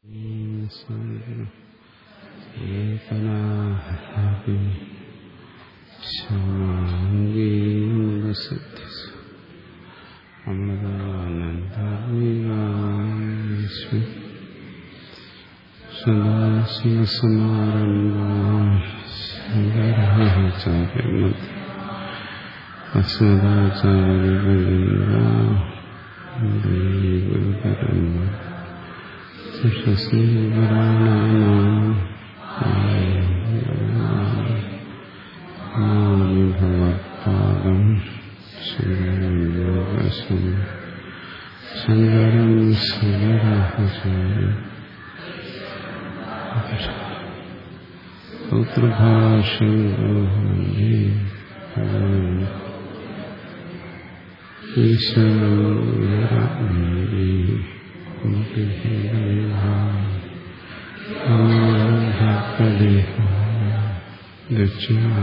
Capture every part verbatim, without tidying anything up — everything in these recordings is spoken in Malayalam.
ഭഗവത്പാദം ശങ്കരം ശങ്കരാചാര്യം സൂത്രഭാഷ്യേ ദക്ഷിണ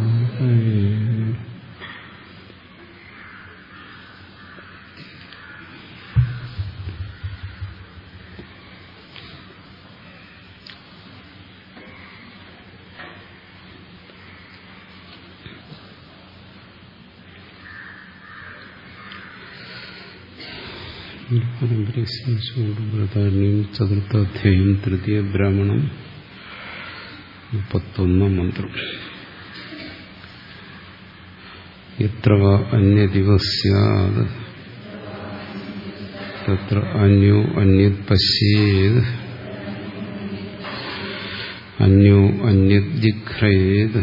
ചതുർത്ഥാധ്യായം തൃതീയ ബ്രാഹ്മണം മുപ്പത്തൊന്നാം മന്ത്രം. യത്ര അന്യദിവ സ്യാദ് തത്ര അന്യോ അന്യത് പശ്യേത് അന്യോ അന്യത് ജിഘ്രയേത്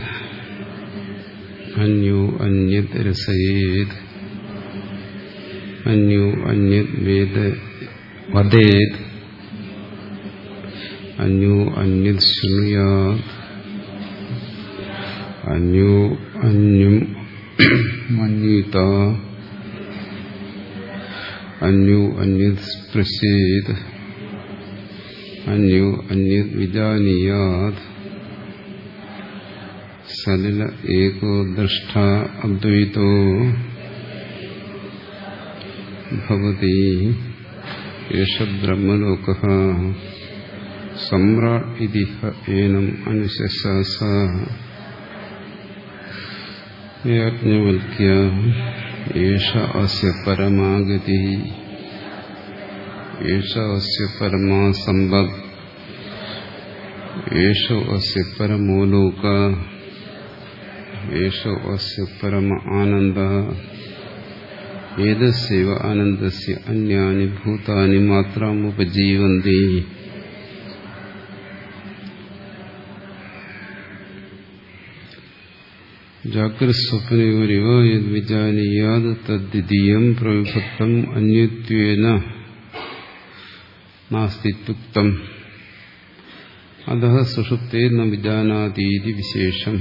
അന്യോ അന്യത് രസയേത് അന്യോ അന്യത് വേദ വദേത് അന്യോ അന്യത് ശൃണുയാത് അന്യോ അന്യം മന്യേത അന്യോ അന്യത് സ്പൃശേത് അന്യോ അന്യത് വിജാനീയാത് സലില ഏകോ ദ്രഷ്ട അദ്വൈതോ ഭവതി യേശ ബ്രഹ്മലോകഃ സമ്രാട് ഇതി ഏനം അനുശാസ യാജ്ഞവൽക്യ യേശ അസ്യ പരമാഗതി യേശ അസ്യ പരമാ സമ്പദ് യേശോ അസ്യ പരമോ ലോക യേശോ അസ്യ പരമ ആനന്ദ ഏതസ്യൈവ ആനന്ദസ്യ അന്യാനി ഭൂതാനി മാത്രമുപജീവന്തി. ജാഗ്രസ്വപ്നയോരിവ യദ്വിജാനീയാത് തദ്ദ്വിതീയം പ്രവിഭക്തം അന്യത്വേന നാസ്തിത്യുക്തം അധഃ സുഷുപ്തേ ന വിജാനാതീതി വിശേഷം.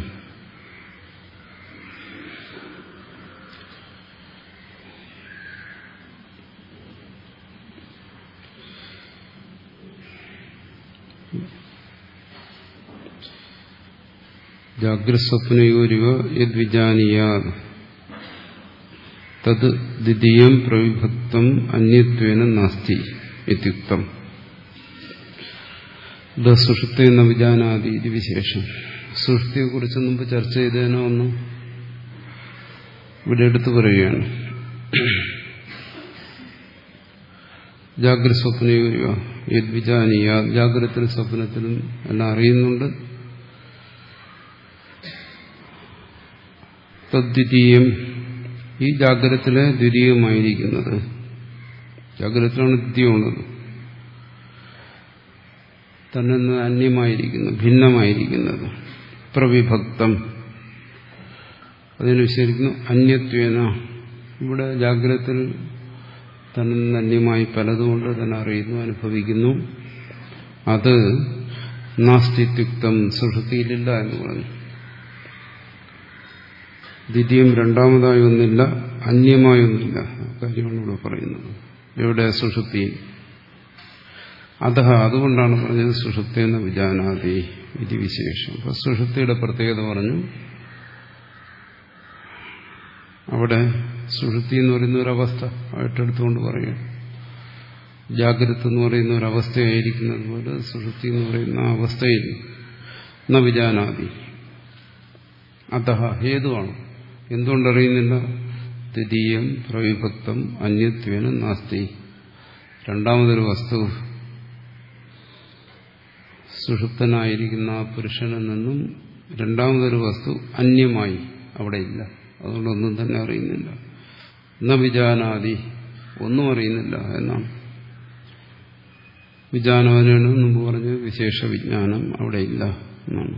ജാഗ്രസ്വപ്നയോരിവ യദ്വിജാനീയാത് തത് ദ്വിതീയം പ്രവിഭക്തം അന്യത്വേന നാസ്തി ഇത്യുക്തം സുഷുപ്തേ ന വിജാനാതി ഇത് വിശേഷം. സുഷുപ്തിയെക്കുറിച്ച് മുമ്പ് ചർച്ച ചെയ്തതിനോ ഒന്ന് ഇവിടെ എടുത്തു പറയുകയാണ്. ജാഗ്രസ്വപ്നയോരിവ യദ്വിജാനീയാത് ജാഗ്രതത്തിലും സ്വപ്നത്തിലും എല്ലാം അറിയുന്നുണ്ട്. തദ്വിതീയം ഈ ജാഗ്രതത്തിലെ ദ്വിതീയമായിരിക്കുന്നത്, ജാഗ്രതത്തിലാണ് ദ്വിതീയമുള്ളത്, തന്നെ അന്യമായിരിക്കുന്നത്, ഭിന്നമായിരിക്കുന്നത്, പ്രവിഭക്തം അതിന് വിശേഷിക്കുന്നു അന്യത്വേന. ഇവിടെ ജാഗ്രതത്തിൽ തന്നെ അന്യമായി പലതുകൊണ്ട് തന്നെ അറിയുന്നു, അനുഭവിക്കുന്നു. അത് നാസ്തിത്യുക്തം സുഷുപ്തിയിലില്ല എന്ന് പറഞ്ഞു. ദ്വിതീയം രണ്ടാമതായി ഒന്നില്ല, അന്യമായി ഒന്നില്ല. കാര്യമാണ് ഇവിടെ പറയുന്നത്. ഇവിടെ സുഷുപ്തിയിൽ അധഃ അതുകൊണ്ടാണ് പറഞ്ഞത് സുഷുപ്തേന വിജാനാതി ഇത് വിശേഷം. അപ്പൊ സുഷുപ്തിയുടെ പ്രത്യേകത പറഞ്ഞു. അവിടെ സുഷുപ്തി എന്ന് പറയുന്ന ഒരവസ്ഥ ആയിട്ടെടുത്തുകൊണ്ട് പറയുക. ജാഗ്രത എന്ന് പറയുന്ന ഒരവസ്ഥയായിരിക്കുന്നത് പോലെ സുഷുപ്തി എന്ന് പറയുന്ന ആ അവസ്ഥയിൽ ന വിജാനാതി. അതഹ ഹേതുവാണ്. എന്തുകൊണ്ടറിയുന്നില്ല? ദ്വിതീയം പ്രവിഭക്തം അന്യത്വേന നാസ്തി. രണ്ടാമതൊരു വസ്തു സുഷുപ്തനായിരിക്കുന്ന ആ പുരുഷനിൽ നിന്നും രണ്ടാമതൊരു വസ്തു അന്യമായി അവിടെ ഇല്ല. അതുകൊണ്ടൊന്നും തന്നെ അറിയുന്നില്ല. ന വിജാനാതി, ഒന്നും അറിയുന്നില്ല എന്നാണ്. വിജാനവനാണ് മുമ്പ് പറഞ്ഞത്, വിശേഷ വിജ്ഞാനം അവിടെ ഇല്ല എന്നാണ്.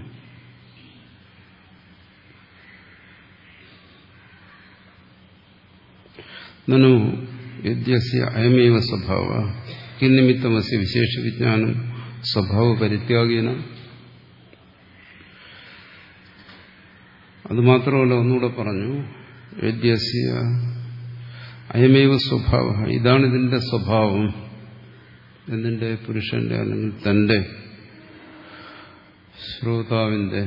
നനു യദ്യസ്യ അയമേവ സ്വഭാവ കിന്നിമിത്തമസ്യ വിശേഷ വിജ്ഞാനം സ്വഭാവ പരിത്യാഗേന. അതുമാത്രമല്ല, ഒന്നുകൂടെ പറഞ്ഞു, യദ്യസ്യ അയമേവ സ്വഭാവ, ഇതാണ് ഇതിന്റെ സ്വഭാവം, എന്നിന്റെ പുരുഷന്റെ അല്ലെങ്കിൽ തന്റെ ശ്രോതാവിന്റെ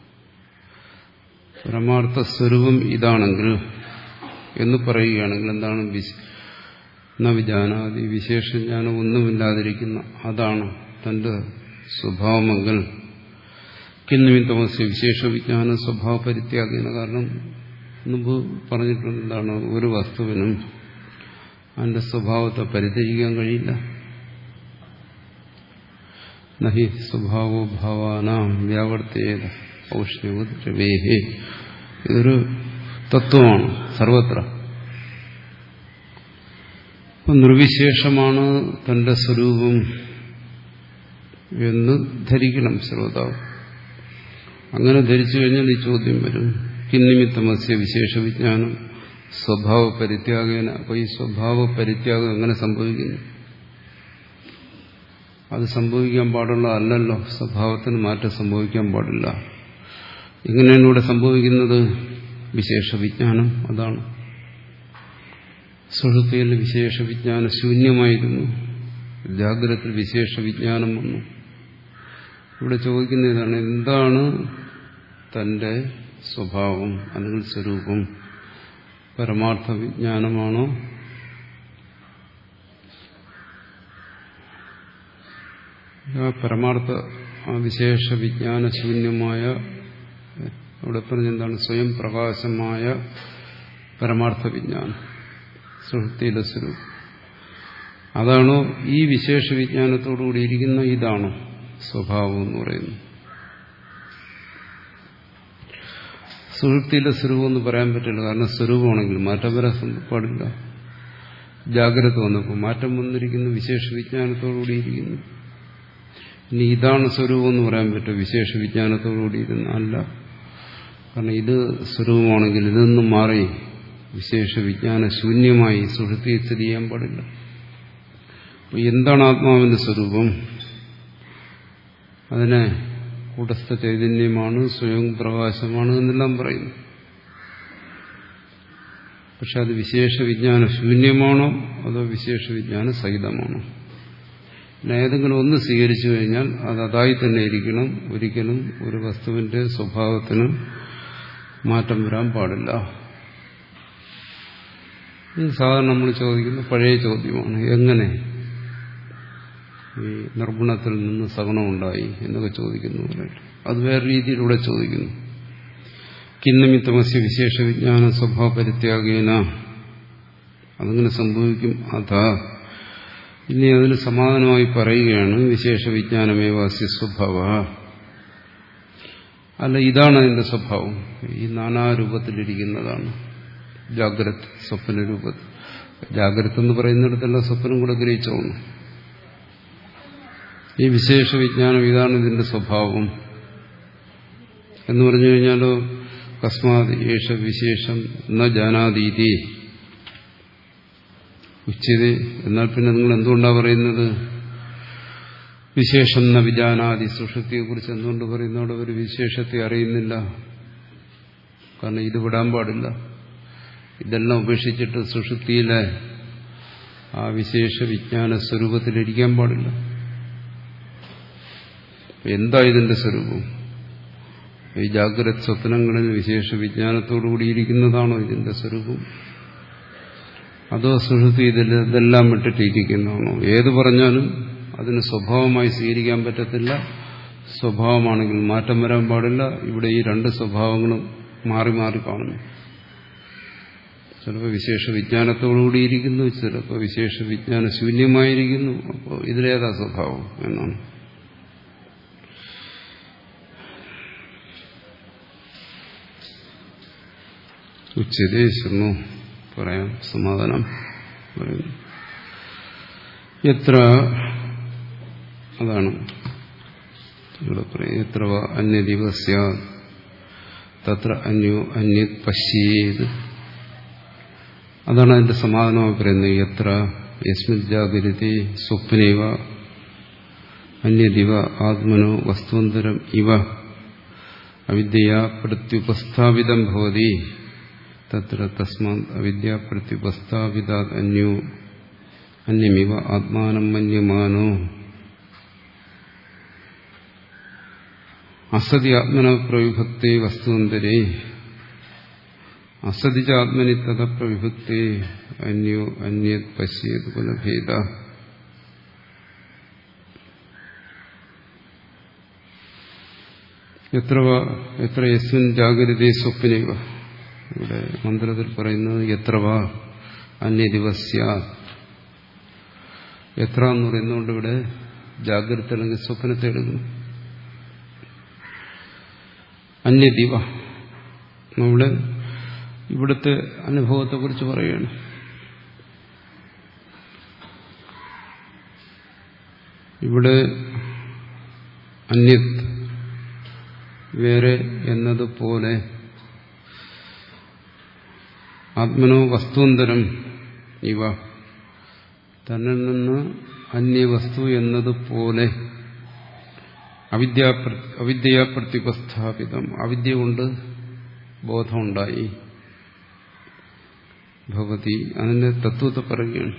പരമാർത്ഥ സ്വരൂപം ഇതാണെങ്കിൽ എന്ന് പറയുകയാണെങ്കിൽ എന്താണ്? ന വിജാനാതി, വിശേഷജ്ഞാനം ഒന്നുമില്ലാതിരിക്കുന്ന അതാണ് തന്റെ സ്വഭാവമെങ്കിൽ കിന്നിമിത്തമസ്യ വിശേഷ വിജ്ഞാനം സ്വഭാവ പരിത്യാഗേന. കാരണം മുമ്പ് പറഞ്ഞിട്ടുണ്ട് എന്താണ്, ഒരു വസ്തുവിനും അതിന്റെ സ്വഭാവത്തെ പരിത്യജിക്കാൻ കഴിയില്ല. നഹി സ്വഭാവോ ഭാവാനാം വ്യാവർത്തേത ഔഷ്ണ്യവത് രവേഹേ. ഇതൊരു തത്വമാണ് സർവത്ര. നിർവിശേഷമാണ് തന്റെ സ്വരൂപം എന്ന് ധരിക്കണം ശ്രോതാവ്. അങ്ങനെ ധരിച്ചു കഴിഞ്ഞാൽ ഈ ചോദ്യം വരും, കിന്നിമിത്തമസ്യ വിശേഷ വിജ്ഞാനം സ്വഭാവ പരിത്യാഗേന. അപ്പൊ ഈ സ്വഭാവ പരിത്യാഗം എങ്ങനെ സംഭവിക്കുന്നു? അത് സംഭവിക്കാൻ പാടുള്ളതല്ലല്ലോ. സ്വഭാവത്തിന് മാറ്റം സംഭവിക്കാൻ പാടില്ല. ഇങ്ങനെയാണ് ഇവിടെ സംഭവിക്കുന്നത്. വിശേഷ വിജ്ഞാനം അതാണ്. സുഷുപ്തിയിൽ വിശേഷ വിജ്ഞാനം ശൂന്യമായിരുന്നു, ജാഗ്രതത്തിൽ വിശേഷ വിജ്ഞാനം വന്നു. ഇവിടെ ചോദിക്കുന്ന ഇതാണ്, എന്താണ് തന്റെ സ്വഭാവം അല്ലെങ്കിൽ സ്വരൂപം? പരമാർത്ഥ വിജ്ഞാനമാണോ പരമാർത്ഥ വിശേഷ വിജ്ഞാന ശൂന്യമായ, അവിടെ പറഞ്ഞെന്താണ്, സ്വയം പ്രകാശമായ പരമാർത്ഥ വിജ്ഞാനം സുഷുപ്തിയിലെ സ്വരൂപം അതാണോ? ഈ വിശേഷ വിജ്ഞാനത്തോടുകൂടി ഇരിക്കുന്ന ഇതാണോ സ്വഭാവം എന്ന് പറയുന്നു? സുഷുപ്തിയിലെ സ്വരൂപം എന്ന് പറയാൻ പറ്റില്ല. കാരണം സ്വരൂപമാണെങ്കിൽ മാറ്റം വരാൻ പാടില്ല. ജാഗ്രത വന്നപ്പോൾ മാറ്റം വന്നിരിക്കുന്നു, വിശേഷ വിജ്ഞാനത്തോടുകൂടിയിരിക്കുന്നു. ഇനി ഇതാണ് സ്വരൂപം എന്ന് പറയാൻ പറ്റും വിശേഷ വിജ്ഞാനത്തോടുകൂടി ഇരുന്ന? അല്ല. കാരണം ഇത് സ്വരൂപമാണെങ്കിൽ ഇതൊന്നും മാറി വിശേഷ വിജ്ഞാന ശൂന്യമായി സുഷുപ്തിയിൽ സ്ഥിതി ചെയ്യാൻ പാടില്ല. അപ്പോൾ എന്താണ് ആത്മാവിന്റെ സ്വരൂപം? അതിനെ കൂടസ്ഥ ചൈതന്യമാണ്, സ്വയം പ്രകാശമാണ് എന്നെല്ലാം പറയുന്നു. പക്ഷെ അത് വിശേഷ വിജ്ഞാന ശൂന്യമാണോ അതോ വിശേഷ വിജ്ഞാന സഹിതമാണോ? പിന്നെ ഏതെങ്കിലും ഒന്ന് സ്വീകരിച്ചു കഴിഞ്ഞാൽ അത് അതായി തന്നെ ഇരിക്കണം. ഒരിക്കലും ഒരു വസ്തുവിന്റെ സ്വഭാവത്തിന് മാറ്റം വരാൻ പാടില്ല. ഇത് സാധാരണ നമ്മൾ ചോദിക്കുന്ന പഴയ ചോദ്യമാണ്. എങ്ങനെ ഈ നിർഗുണത്തിൽ നിന്ന് സഗുണമുണ്ടായി എന്നൊക്കെ ചോദിക്കുന്നു. അത് വേറെ രീതിയിലൂടെ ചോദിക്കുന്നു. കിന്നിമിത്തമസ്യ വിശേഷ വിജ്ഞാന സ്വഭാവ പരിത്യാഗേന, അതങ്ങനെ സംഭവിക്കും. അതാ ഇനി അതിന് സമാധാനമായി പറയുകയാണ്, വിശേഷ വിജ്ഞാനമേവാസ്യ സ്വഭാവ. അല്ല, ഇതാണ് അതിന്റെ സ്വഭാവം. ഈ നാനാരൂപത്തിലിരിക്കുന്നതാണ്. ജാഗ്രത, സ്വപ്ന രൂപത്തിൽ. ജാഗ്രത എന്ന് പറയുന്നിടത്തല്ല സ്വപ്നം കൂടെ ഗ്രഹിച്ചോണം. ഈ വിശേഷ വിജ്ഞാനം ഇതാണ് ഇതിന്റെ സ്വഭാവം എന്ന് പറഞ്ഞു കഴിഞ്ഞാലോ, കസ്മാത് യേശ വിശേഷം ന ജാനാതീതി ഉച്ചത്. എന്നാൽ പിന്നെ നിങ്ങൾ എന്തുകൊണ്ടാണ് പറയുന്നത് വിശേഷം ന വിജാനാതി? സുഷുപ്തിയെക്കുറിച്ച് എന്തുകൊണ്ട് പറയുന്നു? അവിടെ ഒരു വിശേഷത്തെ അറിയുന്നില്ല. കാരണം ഇത് വിടാൻ പാടില്ല. ഇതെല്ലാം ഉപേക്ഷിച്ചിട്ട് സുഷുപ്തിയിലെ ആ വിശേഷ വിജ്ഞാന സ്വരൂപത്തിലിരിക്കാൻ പാടില്ല. എന്താ ഇതിന്റെ സ്വരൂപം? ഈ ജാഗ്രത സ്വപ്നങ്ങളിൽ വിശേഷ വിജ്ഞാനത്തോടുകൂടിയിരിക്കുന്നതാണോ ഇതിന്റെ സ്വരൂപം? അതോ സുഷുപ്തി ഇതിൽ ഇതെല്ലാം വിട്ടിട്ടിരിക്കുന്നതാണോ? ഏത് പറഞ്ഞാലും അതിന് സ്വഭാവമായി സ്വീകരിക്കാൻ പറ്റത്തില്ല. സ്വഭാവമാണെങ്കിൽ മാറ്റം വരാൻ പാടില്ല. ഇവിടെ ഈ രണ്ട് സ്വഭാവങ്ങളും മാറി മാറി കാണുന്നു. ചിലപ്പോൾ വിശേഷ വിജ്ഞാനത്തോടുകൂടിയിരിക്കുന്നു, ചിലപ്പോൾ വിശേഷ വിജ്ഞാന ശൂന്യമായിരിക്കുന്നു. അപ്പോൾ ഇതിലേതാ സ്വഭാവം എന്നാണ്. ഉച്ചതേ ശൃണു പറയാം, സമാധാനം പറയുന്നു. എത്ര അതാണ് ഇവിടെ പറയും. എത്ര അന്യദിവസ്യ തത്ര അന്യോ അന്യത് പശ്യേത്. അതാണ് അതിന്റെ സമാധാനമായി പറയുന്നത്. എത്ര യസ്മിൻ ജാഗരിതി സ്വപ്നേവ അന്യദിവ ആത്മനോ വസ്തുവന്തരം ഇവ അവിദ്യയാ പ്രത്യുപസ്ഥാപിതം ഭവതി തത്ര തസ്മാത് അവിദ്യാ പ്രത്യുപസ്ഥാപിതാത് അന്യോ അന്യമിവ ആത്മാനം മന്യമാനോ അസതി ആത്മന പ്രവിഭക്തി വസ്തുവന്തരേ അസതി ച ആത്മനി തഥ പ്രവിഭക്തി അന്യോ അന്യത് പശ്യേത് പുനഃഭേദ. എത്ര എത്ര യസ്മിൻ ജാഗരിതേ സ്വപ്നൈവ. ഇവിടെ മന്ത്രത്തിൽ പറയുന്നത് എത്രവാ അന്യദിവസ്യ. എത്ര എന്ന് പറയുന്നതുകൊണ്ട് ഇവിടെ ജാഗ്രത അല്ലെങ്കിൽ സ്വപ്നത്തെ എടുക്കുന്നു. അന്യദിവ നമ്മുടെ ഇവിടുത്തെ അനുഭവത്തെക്കുറിച്ച് പറയുകയാണ്. ഇവിടെ അന്യത് വേറെ എന്നതുപോലെ ആത്മനോ വസ്തുവന്തരം ഇവ തന്നിൽ നിന്ന് അന്യവസ്തു എന്നതുപോലെ അവിദ്യാ അവിദ്യയാ പ്രത്യുപസ്ഥാപിതം അവിദ്യ കൊണ്ട് ബോധമുണ്ടായി ഭവതി. അതിന്റെ തത്വത്തെ പറയുകയാണ്.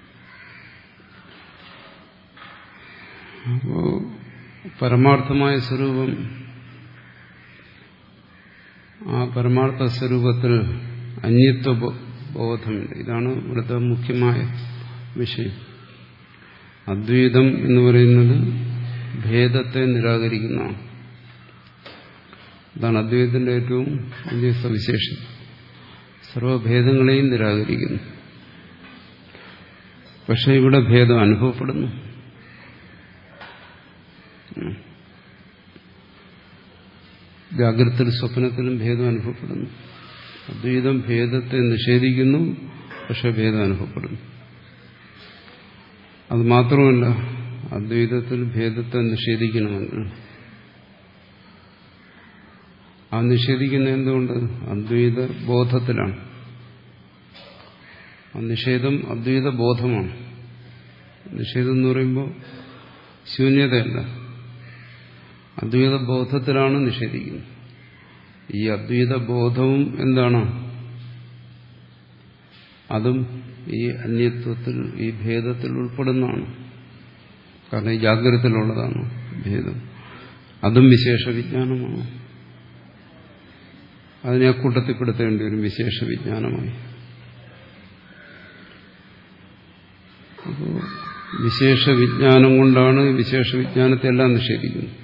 അപ്പോ പരമാർത്ഥമായ സ്വരൂപം, ആ പരമാർത്ഥ സ്വരൂപത്തിൽ അന്യത്വ ബോധമുണ്ട്. ഇതാണ് ഇവിടുത്തെ മുഖ്യമായ വിഷയം. അദ്വൈതം എന്ന് പറയുന്നത് ഭേദത്തെ നിരാകരിക്കുന്നതാണ്. അതാണ് അദ്വൈതത്തിന്റെ ഏറ്റവും വലിയ സവിശേഷത. സർവഭേദങ്ങളെയും നിരാകരിക്കുന്നു. പക്ഷെ ഇവിടെ ഭേദം അനുഭവപ്പെടുന്നു. ജാഗ്രതത്തിലും സ്വപ്നത്തിലും ഭേദം അനുഭവപ്പെടുന്നു. അദ്വൈതം ഭേദത്തെ നിഷേധിക്കുന്നു, പക്ഷെ ഭേദം അനുഭവപ്പെടുന്നു. അത് മാത്രമല്ല, അദ്വൈതത്തിൽ ഭേദത്തെ നിഷേധിക്കണമെങ്കിൽ ആ നിഷേധിക്കുന്ന എന്തുകൊണ്ട്? അദ്വൈത ബോധത്തിലാണ്. ആ നിഷേധം അദ്വൈത ബോധമാണ്. നിഷേധം എന്ന് പറയുമ്പോൾ ശൂന്യതയല്ല, അദ്വൈത ബോധത്തിലാണ് നിഷേധിക്കുന്നത്. ഈ അദ്വൈത ബോധവും എന്താണ്? അതും ഈ അന്യത്വത്തിൽ, ഈ ഭേദത്തിൽ ഉൾപ്പെടുന്നതാണ്. കാരണം ഈ ജാഗ്രതത്തിലുള്ളതാണ് ഭേദം. അതും വിശേഷ വിജ്ഞാനമാണ്. അതിനെ അക്കൂട്ടത്തിൽപ്പെടുത്തേണ്ടി വരും വിശേഷ വിജ്ഞാനമായി. അപ്പോൾ വിശേഷ വിജ്ഞാനം കൊണ്ടാണ് വിശേഷ വിജ്ഞാനത്തെ എല്ലാം നിഷേധിക്കുന്നത്.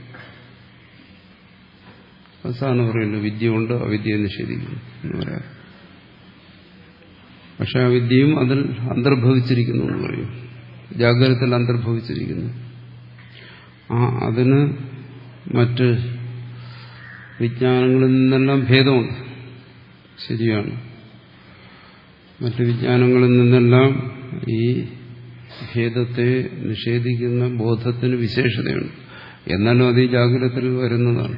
അവസാനം പറയുന്നത് വിദ്യ കൊണ്ട് അവിദ്യയെ നിഷേധിക്കുന്നു എന്ന് പറയാം. പക്ഷെ ആ വിദ്യയും അതിൽ അന്തർഭവിച്ചിരിക്കുന്നു എന്ന് പറയും. ജാഗ്രതത്തിൽ അന്തർഭവിച്ചിരിക്കുന്നു. ആ അതിന് മറ്റ് വിജ്ഞാനങ്ങളിൽ നിന്നെല്ലാം ഭേദമുണ്ട്. ശരിയാണ്. മറ്റ് വിജ്ഞാനങ്ങളിൽ നിന്നെല്ലാം ഈ ഭേദത്തെ നിഷേധിക്കുന്ന ബോധത്തിന് വിശേഷതയുണ്ട്. എന്നാലും അത് ഈ ജാഗ്രതത്തിൽ വരുന്നതാണ്.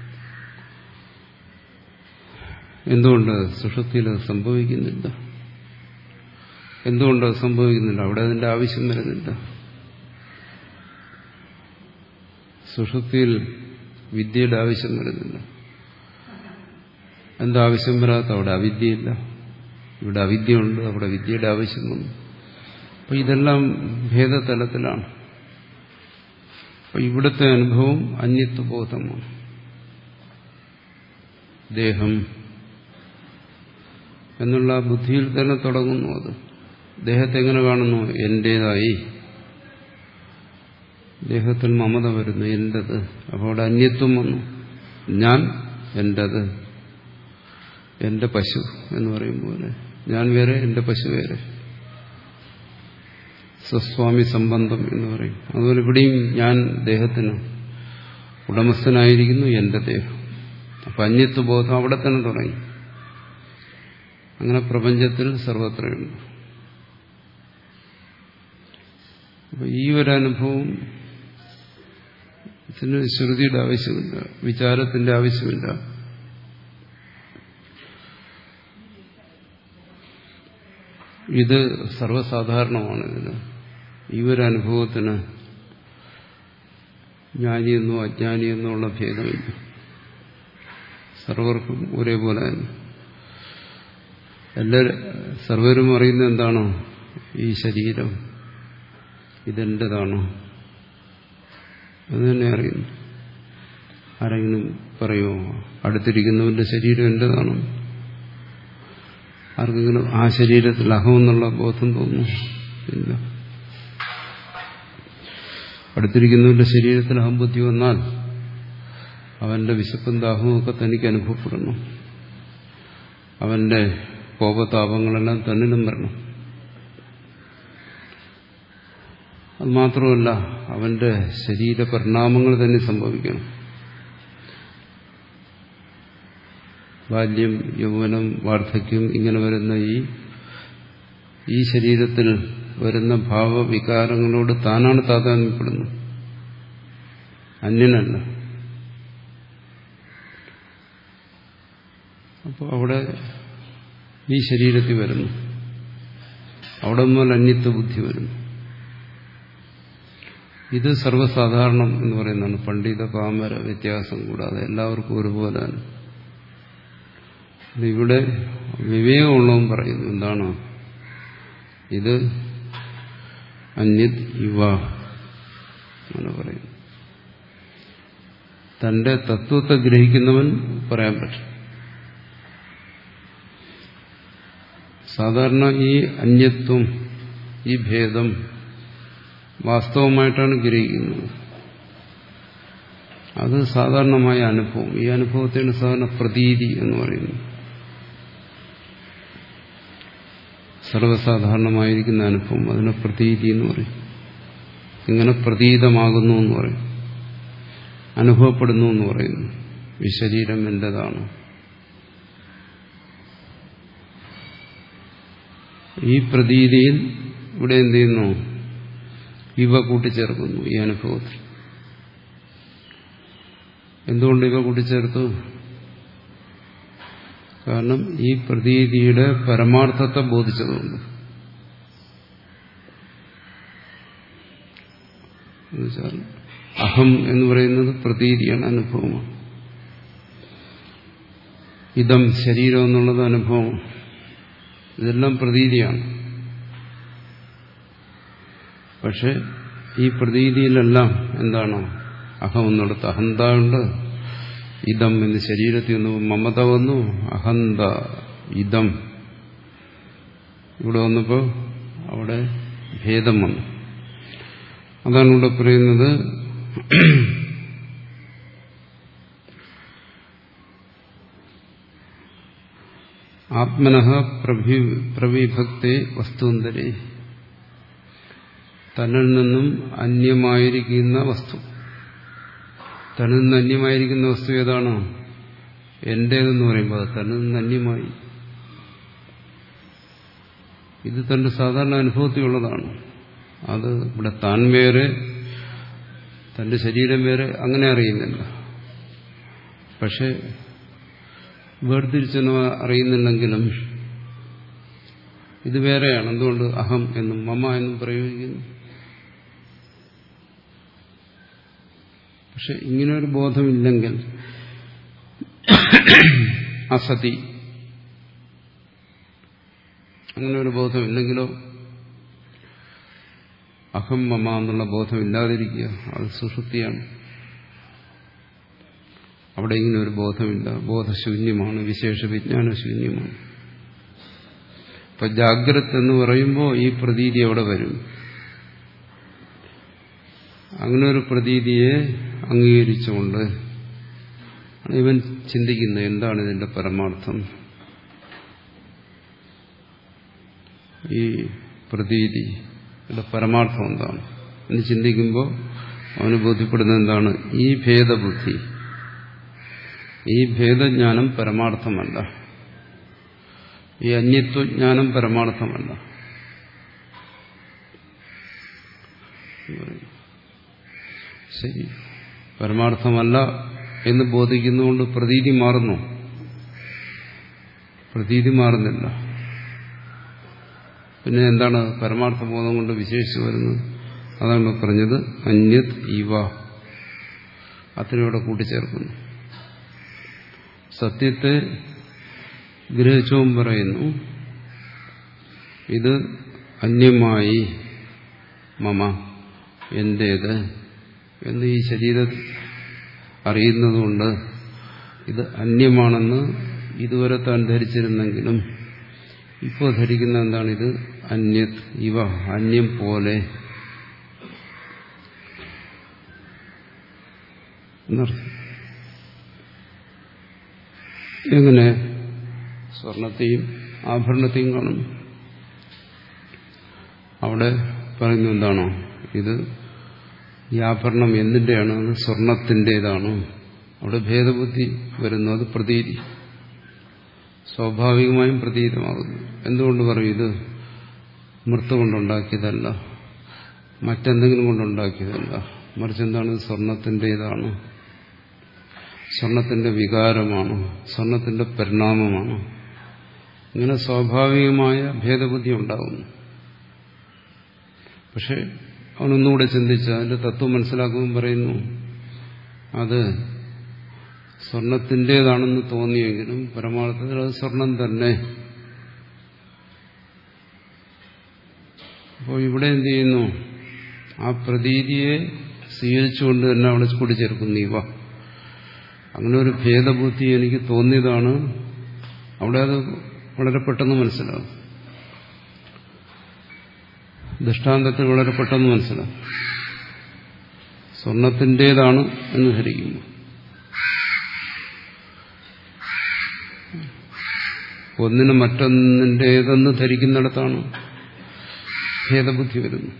എന്തുകൊണ്ട് സുഷുപ്തിയിൽ അത് സംഭവിക്കുന്നില്ല? എന്തുകൊണ്ട് അത് സംഭവിക്കുന്നില്ല? അവിടെ അതിന്റെ ആവശ്യം വരുന്നില്ല. സുഷുപ്തിയിൽ വിദ്യയുടെ ആവശ്യം വരുന്നില്ല. എന്താ ആവശ്യം വരാത്ത? അവിടെ അവിദ്യയില്ല. ഇവിടെ അവിദ്യയുണ്ട്, അവിടെ വിദ്യയുടെ ആവശ്യം വന്നു. അപ്പൊ ഇതെല്ലാം ഭേദതലത്തിലാണ്. അപ്പൊ ഇവിടുത്തെ അനുഭവം അന്യത്വബോധമാണ്. ദേഹം എന്നുള്ള ബുദ്ധിയിൽ തന്നെ തുടങ്ങുന്നു. അത് ദേഹത്തെ എങ്ങനെ കാണുന്നു? എന്റേതായി. ദേഹത്തിൽ മമത വരുന്നു, എന്റേത്. അപ്പോൾ അവിടെ അന്യത്വം വന്നു. ഞാൻ എന്റേത്, എന്റെ പശു എന്ന് പറയും പോലെ ഞാൻ വേറെ, എന്റെ പശു വേറെ. സ്വസ്വാമി സംബന്ധം എന്ന് പറയും. അതുപോലെ ഇവിടെയും ഞാൻ ദേഹത്തിന് ഉടമസ്ഥനായിരിക്കുന്നു, എന്റെ ദേഹം. അപ്പൊ അന്യത്വ ബോധം അവിടെ തന്നെ തുടങ്ങി. അങ്ങനെ പ്രപഞ്ചത്തിൽ സർവത്രയുണ്ട്. അപ്പൊ ഈ ഒരു അനുഭവം ഇതിന് ശ്രുതിയുടെ ആവശ്യമില്ല, വിചാരത്തിന്റെ ആവശ്യമില്ല. ഇത് സർവ്വസാധാരണമാണ്. ഇതിന് ഈ ഒരു അനുഭവത്തിന് ജ്ഞാനിയെന്നോ അജ്ഞാനിയെന്നോ ഉള്ള ഭേദമില്ല. സർവർക്കും ഒരേപോലെ തന്നെ. എല്ലാവരും സർവരും അറിയുന്നത് എന്താണോ? ഈ ശരീരം ഇതെന്റേതാണോ? അത് തന്നെ അറിയുന്നു. ആരെങ്കിലും പറയുമോ അടുത്തിരിക്കുന്നവന്റെ ശരീരം എന്റേതാണോ? ആർക്കെങ്കിലും ആ ശരീരത്തിൽ അഹമെന്നുള്ള ബോധം തോന്നുന്നു? ഇല്ല. അടുത്തിരിക്കുന്നവന്റെ ശരീരത്തിൽ അഹംബുദ്ധി വന്നാൽ അവന്റെ വിശപ്പും ദാഹവും ഒക്കെ തനിക്ക് അനുഭവപ്പെടണം. അവന്റെ കോപതാപങ്ങളെല്ലാം തന്നിലും വരണം. അത് മാത്രമല്ല, അവന്റെ ശരീര പരിണാമങ്ങൾ തന്നെ സംഭവിക്കണം. ബാല്യം, യൗവനം, വാർദ്ധക്യം ഇങ്ങനെ വരുന്ന ഈ ഈ ശരീരത്തിൽ വരുന്ന ഭാവവികാരങ്ങളോട് താനാണ് താതാത്മ്യപ്പെടുന്നത്, അന്യനല്ല. അപ്പോൾ അവിടെ ഈ ശരീരത്തിൽ വരുന്നു, അവിടെ മുതൽ അന്യത്വ ബുദ്ധി വരുന്നു. ഇത് സർവ്വസാധാരണം എന്ന് പറയുന്നതാണ്. പണ്ഡിത പാമര വ്യത്യാസം കൂടാതെ എല്ലാവർക്കും ഒരുപോലെയാണ്. ഇവിടെ വിവേകമുള്ളവൻ പറയുന്നു എന്താണ്? ഇത് അന്യത് യുവ എന്ന് പറയുന്നു. തന്റെ തത്വത്തെ ഗ്രഹിക്കുന്നവൻ പറയാൻ പറ്റും. സാധാരണ ഈ അന്യത്വം, ഈ ഭേദം വാസ്തവമായിട്ടാണ് ഗ്രഹിക്കുന്നത്. അത് സാധാരണമായ അനുഭവം. ഈ അനുഭവത്തെയാണ് സാധാരണ പ്രതീതി എന്ന് പറയുന്നത്. സർവ്വസാധാരണമായിരിക്കുന്ന അനുഭവം, അതിനെ പ്രതീതി എന്ന് പറയും. ഇങ്ങനെ പ്രതീതമാകുന്നു എന്ന് പറയും, അനുഭവപ്പെടുന്നു എന്ന് പറയുന്നു. ഈ ശരീരം എന്റേതാണ്. ഈ പ്രതീതിയിൽ ഇവിടെ എന്ത് ചെയ്യുന്നു? ഇവ കൂട്ടിച്ചേർക്കുന്നു ഈ അനുഭവത്തിൽ. എന്തുകൊണ്ട് ഇവ കൂട്ടിച്ചേർത്തു? കാരണം ഈ പ്രതീതിയുടെ പരമാർത്ഥത്തെ ബോധിച്ചതുകൊണ്ട്. എന്നുവെച്ചാൽ അഹം എന്ന് പറയുന്നത് പ്രതീതിയാണ്, അനുഭവമാണ്. ഇതം ശരീരം എന്നുള്ളത് അനുഭവമാണ്. ഇതെല്ലാം പ്രതീതിയാണ്. പക്ഷെ ഈ പ്രതീതിയിലെല്ലാം എന്താണ്? അഹം എന്നിടത്ത് അഹന്ത ഉണ്ട്. ഇതം എന്ന് ശരീരത്തിൽ നിന്ന് മമത വന്നു. അഹന്ത ഇതം ഇവിടെ വന്നപ്പോൾ അവിടെ ഭേദം വന്നു. അതാണ് ഇവിടെ പറയുന്നത്. ആത്മനഃ പ്രവിഭക്തേ വസ്തുന്തരേ, തന്നിൽ നിന്നും അന്യമായിരിക്കുന്ന വസ്തു. തന്നിൽ നിന്ന് അന്യമായിരിക്കുന്ന വസ്തു ഏതാണോ? എന്റേതെന്ന് പറയുമ്പോൾ തന്നിൽ നിന്ന് അന്യമായി. ഇത് തന്റെ സാധാരണ അനുഭവത്തിലുള്ളതാണ്. അത് ഇവിടെ താൻ വേറെ, തന്റെ ശരീരം വേറെ അങ്ങനെ അറിയുന്നില്ല. പക്ഷെ വേർതിരിച്ചെന്ന് അറിയുന്നുണ്ടെങ്കിലും ഇത് വേറെയാണ്. എന്തുകൊണ്ട്? അഹം എന്നും മമ എന്നും പ്രയോഗിക്കുന്നു. പക്ഷെ ഇങ്ങനൊരു ബോധമില്ലെങ്കിൽ അസതി, അങ്ങനെ ഒരു ബോധമില്ലെങ്കിലോ അഹം മമ എന്നുള്ള ബോധമില്ലാതിരിക്കുക, അത് സുഷുപ്തിയാണ്. അവിടെ ഇങ്ങനെ ഒരു ബോധമില്ല, ബോധശൂന്യമാണ്, വിശേഷ വിജ്ഞാനശൂന്യമാണ്. ഇപ്പൊ ജാഗ്രത എന്ന് പറയുമ്പോൾ ഈ പ്രതീതി എവിടെ വരും? അങ്ങനെ ഒരു പ്രതീതിയെ അംഗീകരിച്ചുകൊണ്ട് ഇവൻ ചിന്തിക്കുന്നത് എന്താണ് ഇതിന്റെ പരമാർത്ഥം, ഈ പ്രതീതിയുടെ പരമാർത്ഥം എന്താണ് എന്ന് ചിന്തിക്കുമ്പോൾ അവന് ബോധ്യപ്പെടുന്നത് എന്താണ്? ഈ ഭേദബുദ്ധി, ഈ ഭേദജ്ഞാനം പരമാർത്ഥമല്ല, ഈ അന്യത്വജ്ഞാനം പരമാർത്ഥമല്ല. ശരി, പരമാർത്ഥമല്ല എന്ന് ബോധിക്കുന്നതുകൊണ്ട് പ്രതീതി മാറുന്നു? പ്രതീതി മാറുന്നില്ല. പിന്നെ എന്താണ് പരമാർത്ഥ ബോധം കൊണ്ട് വിശേഷിച്ച് വരുന്നത്? അതാണ് പറഞ്ഞത് അന്യത് ഇവ, അത്രയോടെ കൂട്ടിച്ചേർക്കുന്നു. സത്യത്തെ ഗ്രഹിച്ചവും പറയുന്നു ഇത് അന്യമായി മമ, എന്റേത് എന്ന് ഈ ശരീരം അറിയുന്നതുകൊണ്ട് ഇത് അന്യമാണെന്ന് ഇതുവരെ താൻ ധരിച്ചിരുന്നെങ്കിലും ഇപ്പോൾ ധരിക്കുന്ന എന്താണ്? ഇത് അന്യത് ഇവ, അന്യം പോലെ എന്നർത്ഥം. എങ്ങനെ സ്വർണത്തെയും ആഭരണത്തെയും കാണും? അവിടെ പറയുന്നത് എന്താണോ? ഇത് ഈ ആഭരണം എന്തിൻ്റെയാണ്? അത് സ്വർണത്തിൻ്റെതാണ്. അവിടെ ഭേദബുദ്ധി വരുന്നു. അത് പ്രതീതി, സ്വാഭാവികമായും പ്രതീതമാകുന്നു. എന്തുകൊണ്ട് പറയും? ഇത് മൃത്ത് കൊണ്ടുണ്ടാക്കിയതല്ല, മറ്റെന്തെങ്കിലും കൊണ്ടുണ്ടാക്കിയതല്ല, മറിച്ച് എന്താണ്? സ്വർണത്തിൻ്റെതാണ്, സ്വർണത്തിന്റെ വികാരമാണ്, സ്വർണത്തിന്റെ പരിണാമമാണ്. ഇങ്ങനെ സ്വാഭാവികമായ ഭേദബുദ്ധി ഉണ്ടാകുന്നു. പക്ഷെ അവനൊന്നുകൂടെ ചിന്തിച്ച് അതിന്റെ തത്വം മനസ്സിലാക്കുമ്പോൾ പറയുന്നു അത് സ്വർണത്തിൻ്റെതാണെന്ന് തോന്നിയെങ്കിലും പരമാർത്ഥത്തിൽ അത് സ്വർണം തന്നെ. അപ്പോൾ ഇവിടെ എന്ത് ചെയ്യുന്നു? ആ പ്രതീതിയെ സ്വീകരിച്ചുകൊണ്ട് തന്നെ അവിടെ കൂടിച്ചേർക്കുന്നു ഇവ. അങ്ങനെ ഒരു ഭേദബുദ്ധി എനിക്ക് തോന്നിയതാണ്. അവിടെ അത് വളരെ പെട്ടെന്ന് മനസ്സിലാവും. ദൃഷ്ടാന്തത്തിൽ വളരെ പെട്ടെന്ന് മനസ്സിലാവും. സ്വർണത്തിൻ്റെതാണ് എന്ന് ധരിക്കുന്നു. ഒന്നിന് മറ്റൊന്നിൻ്റേതെന്ന് ധരിക്കുന്നിടത്താണ് ഭേദബുദ്ധി വരുന്നു.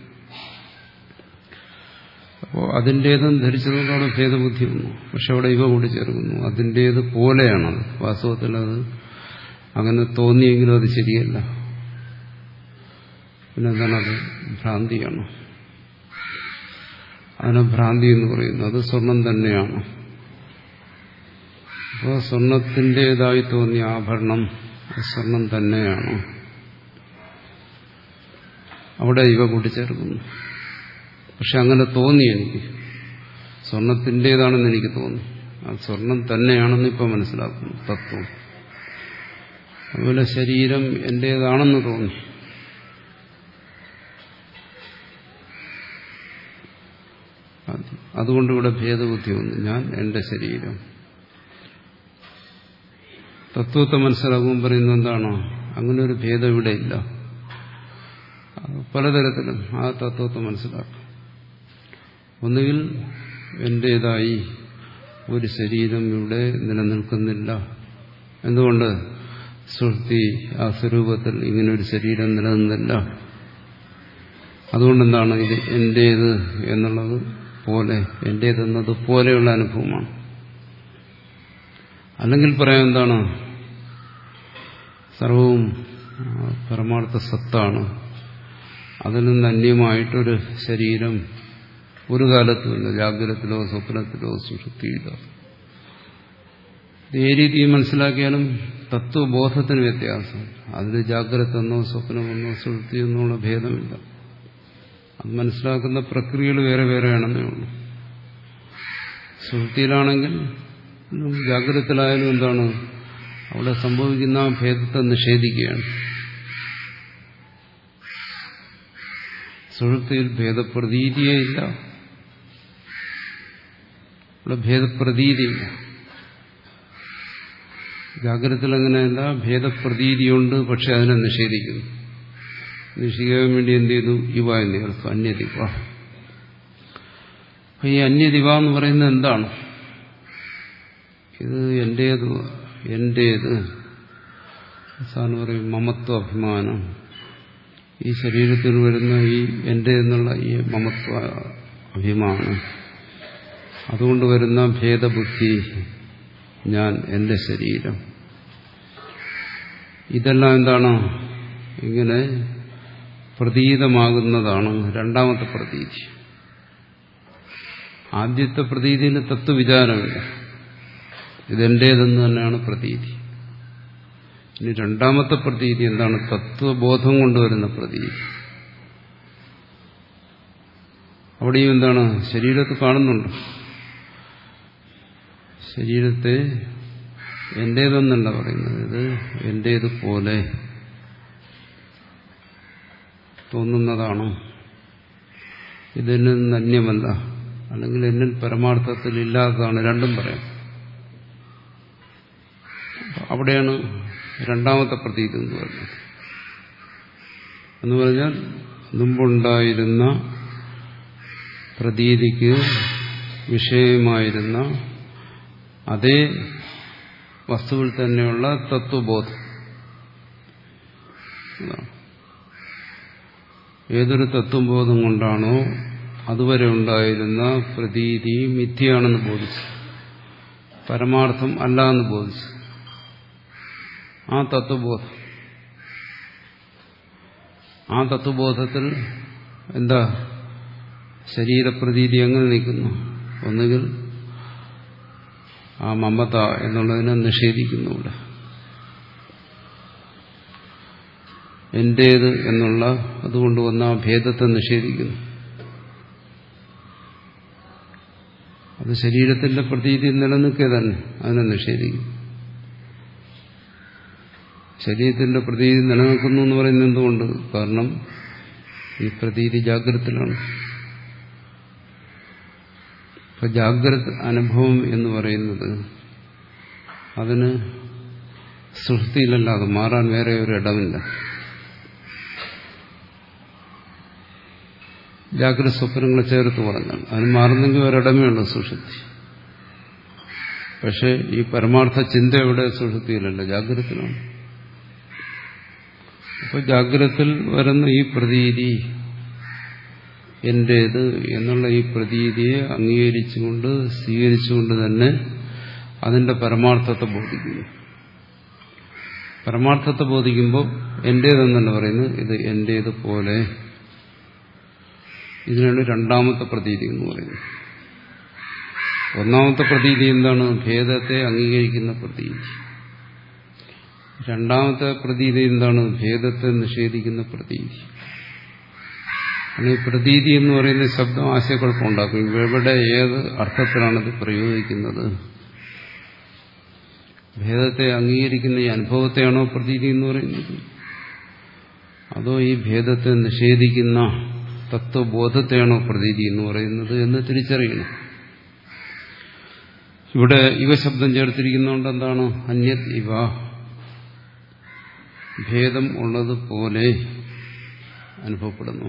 അപ്പോൾ അതിൻ്റേതെന്ന് ധരിച്ചതുകൊണ്ടാണ് ഭേദബുദ്ധി വന്നു. പക്ഷെ അവിടെ ഇവ കൂടി ചേർക്കുന്നു. അതിൻ്റേത് പോലെയാണത്. വാസ്തവത്തിൽ അത് അങ്ങനെ തോന്നിയെങ്കിലും അത് ശരിയല്ല. പിന്നെന്താണ്? അത് ഭ്രാന്തിയാണ്. അതിനെ ഭ്രാന്തി എന്ന് പറയുന്നു. അത് സ്വർണം തന്നെയാണ്. അപ്പോൾ സ്വർണത്തിൻ്റെതായി തോന്നിയ ആഭരണം സ്വർണം തന്നെയാണ്. അവിടെ ഇവ കൂട്ടിച്ചേർക്കുന്നു. പക്ഷെ അങ്ങനെ തോന്നി, എനിക്ക് സ്വർണത്തിൻ്റെതാണെന്ന് എനിക്ക് തോന്നി. അത് സ്വർണം തന്നെയാണെന്ന് ഇപ്പം മനസ്സിലാക്കുന്നു തത്വം. അതുപോലെ ശരീരം എന്റേതാണെന്ന് തോന്നി. അതുകൊണ്ട് ഇവിടെ ഭേദബുദ്ധി വന്നു. ഞാൻ എന്റെ ശരീരം. തത്വത്തെ മനസ്സിലാക്കുമ്പോൾ പറയുന്നത് എന്താണോ? അങ്ങനെ ഒരു ഭേദം ഇവിടെ ഇല്ല. പലതരത്തിലും ആ തത്വത്തെ മനസ്സിലാക്കും. ഒന്നുകിൽ എന്റേതായി ഒരു ശരീരം ഇവിടെ നിലനിൽക്കുന്നില്ല. എന്തുകൊണ്ട്? സുഷുപ്തി ആ സ്വരൂപത്തിൽ ഇങ്ങനൊരു ശരീരം നിലനിന്നില്ല. അതുകൊണ്ടെന്താണ്? ഇത് എന്റേത് എന്നുള്ളത് പോലെ, എന്റേതെന്നത് പോലെയുള്ള അനുഭവമാണ്. അല്ലെങ്കിൽ പറയാൻ എന്താണ്? സർവവും പരമാർത്ഥ സത്താണ്. അതിൽ നിന്ന് അന്യമായിട്ടൊരു ശരീരം ഒരു കാലത്തുമില്ല. ജാഗ്രതത്തിലോ സ്വപ്നത്തിലോ സുഷുപ്തിയിലോ. ഈ രീതിയിൽ മനസ്സിലാക്കിയാലും തത്വബോധത്തിന് വ്യത്യാസം. അതിൽ ജാഗ്രത എന്നോ സ്വപ്നമെന്നോ സുഷുപ്തി എന്നുള്ള ഭേദമില്ല. അത് മനസ്സിലാക്കുന്ന പ്രക്രിയകൾ വേറെ വേറെയാണെന്നേ ഉള്ളൂ. സുഷുപ്തിയിലാണെങ്കിൽ ജാഗ്രതത്തിലായാലും എന്താണ്? അവിടെ സംഭവിക്കുന്ന ആ ഭേദത്തെ നിഷേധിക്കുകയാണ്. സുഷുപ്തിയിൽ ഭേദപ്രതീതിയേ ഇല്ല. ഇവിടെ ഭേദപ്രതീതിയില്ല. ജാഗ്രതത്തിൽ അങ്ങനെയല്ല, ഭേദപ്രതീതിയുണ്ട്, പക്ഷെ അതിനെ നിഷേധിക്കുന്നു. നിഷേധിക്കാൻ വേണ്ടി എന്ത് ചെയ്തു? ഇവ എന്ന് ചേർത്തു, അന്യദിവ. അപ്പൊ ഈ അന്യദിവ എന്ന് പറയുന്നത് എന്താണ്? ഇത് എന്റേത്, എന്റേത് സാറിന് പറയും മമത്വ അഭിമാനം. ഈ ശരീരത്തിൽ വരുന്ന ഈ എന്റെ എന്നുള്ള ഈ മമത്വ അഭിമാനം, അതുകൊണ്ട് വരുന്ന ഭേദബുദ്ധി, ഞാൻ, എന്റെ ശരീരം, ഇതെല്ലാം എന്താണ്? ഇങ്ങനെ പ്രതീതമാകുന്നതാണ് രണ്ടാമത്തെ പ്രതീതി. ആദ്യത്തെ പ്രതീതിയിൽ തത്വവിചാരമില്ല, ഇതെന്റേതെന്ന് തന്നെയാണ് പ്രതീതി. ഇനി രണ്ടാമത്തെ പ്രതീതി എന്താണ്? തത്വബോധം കൊണ്ടുവരുന്ന പ്രതീതി. അവിടെയും എന്താണ്? ശരീരത്തെ കാണുന്നുണ്ട്, ശരീരത്തെ എന്റേതെന്നല്ല പറയുന്നത്, ഇത് എന്റേതുപോലെ തോന്നുന്നതാണ്, ഇതെന്നിൽ നിന്ന് അന്യമല്ല, അല്ലെങ്കിൽ എന്നിൽ പരമാർത്ഥത്തിൽ ഇല്ലാത്തതാണ്, രണ്ടും പറയാം. അവിടെയാണ് രണ്ടാമത്തെ പ്രതീതി എന്ന് പറയുന്നത്. എന്ന് പറഞ്ഞാൽ മുമ്പുണ്ടായിരുന്ന പ്രതീതിക്ക് വിഷയമായിരുന്ന അതേ വസ്തുവിൽ തന്നെയുള്ള തത്വബോധം. ഏതൊരു തത്വബോധം കൊണ്ടാണോ അതുവരെ ഉണ്ടായിരുന്ന പ്രതീതി മിഥ്യയാണെന്ന് ബോധിച്ചു, പരമാർത്ഥം അല്ല എന്ന് ബോധിച്ചു, ആ തത്വബോധം, ആ തത്വബോധത്തിൽ എന്താ? ശരീരപ്രതീതി എങ്ങനെ നിൽക്കുന്നു? ഒന്നുകിൽ ആ മമത എന്നുള്ളതിനെ നിഷേധിക്കുന്നു, ഇവിടെ എന്റേത് എന്നുള്ള അതുകൊണ്ട് വന്ന ആ ഭേദത്തെ നിഷേധിക്കുന്നു. അത് ശരീരത്തിന്റെ പ്രതീതി നിലനിൽക്കുക തന്നെ, അതിനെ നിഷേധിക്കും. ശരീരത്തിന്റെ പ്രതീതി നിലനിൽക്കുന്നു എന്ന് പറയുന്നത് എന്തുകൊണ്ട്? കാരണം ഈ പ്രതീതി ജാഗ്രതത്തിലാണ്. ഇപ്പൊ ജാഗ്രത അനുഭവം എന്ന് പറയുന്നത് അതിന് സുഷുപ്തിയിലല്ലാതെ മാറാൻ വേറെ ഒരു ഇടമില്ല. ജാഗ്രത സ്വപ്നങ്ങളെ ചേർത്ത് പറഞ്ഞാൽ അതിന് മാറുന്നെങ്കിൽ ഒരിടമേ ഉള്ളൂ, സുഷുപ്തി. പക്ഷെ ഈ പരമാർത്ഥ ചിന്ത എവിടെ? സുഷുപ്തിയിലല്ല, ജാഗ്രതത്തിലാണ്. അപ്പൊ ജാഗ്രതത്തിൽ വരുന്ന ഈ പ്രതീതി, എന്റേത് എന്നുള്ള ഈ പ്രതീതിയെ അംഗീകരിച്ചുകൊണ്ട് സ്വീകരിച്ചുകൊണ്ട് തന്നെ അതിന്റെ പരമാർത്ഥത്തെ ബോധിക്കുന്നു. പരമാർത്ഥത്തെ ബോധിക്കുമ്പോൾ എന്റേതെന്നല്ല പറയുന്നത്, ഇത് എന്റേത് പോലെ. ഇതിനാണ് രണ്ടാമത്തെ പ്രതീതി എന്ന് പറയുന്നത്. ഒന്നാമത്തെ പ്രതീതി എന്താണ്? ഭേദത്തെ അംഗീകരിക്കുന്ന പ്രതീതി. രണ്ടാമത്തെ പ്രതീതി എന്താണ്? ഭേദത്തെ നിഷേധിക്കുന്ന പ്രതീതി. ഈ പ്രതീതി എന്ന് പറയുന്ന ശബ്ദം ആശയക്കുഴപ്പം ഉണ്ടാക്കും. എവിടെ ഏത് അർത്ഥത്തിലാണിത് പ്രയോഗിക്കുന്നത്? ഭേദത്തെ അംഗീകരിക്കുന്ന ഈ അനുഭവത്തെയാണോ പ്രതീതി എന്ന് പറയുന്നത്, അതോ ഈ ഭേദത്തെ നിഷേധിക്കുന്ന തത്വബോധത്തെയാണോ പ്രതീതി എന്ന് പറയുന്നത് എന്ന് തിരിച്ചറിയണം. ഇവിടെ ഇവ ശബ്ദം ചേർത്തിരിക്കുന്നതുകൊണ്ട് എന്താണ്? അന്യത് ഇവ, ഭേദം ഉള്ളതുപോലെ അനുഭവപ്പെടുന്നു.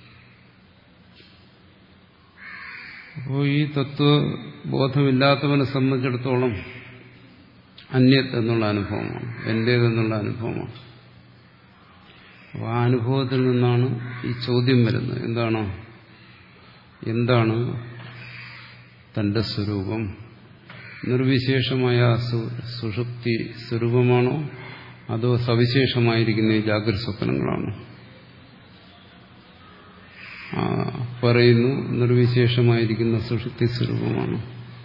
അപ്പോൾ ഈ തത്വബോധമില്ലാത്തവനെ സംബന്ധിച്ചിടത്തോളം അന്യത് എന്നുള്ള അനുഭവമാണ്, എന്റേതെന്നുള്ള അനുഭവമാണ്. അപ്പോൾ ആ അനുഭവത്തിൽ നിന്നാണ് ഈ ചോദ്യം വരുന്നത്. എന്താണ് എന്താണ് തന്റെ സ്വരൂപം? നിർവിശേഷമായ സുഷുപ്തി സ്വരൂപമാണോ, അതോ സവിശേഷമായിരിക്കുന്ന ഈ ജാഗ്രത സ്വപ്നങ്ങളാണോ? പറയുന്നു നിർവിശേഷമായിരിക്കുന്ന സുഷുപ്തി സ്വരൂപമാണ്.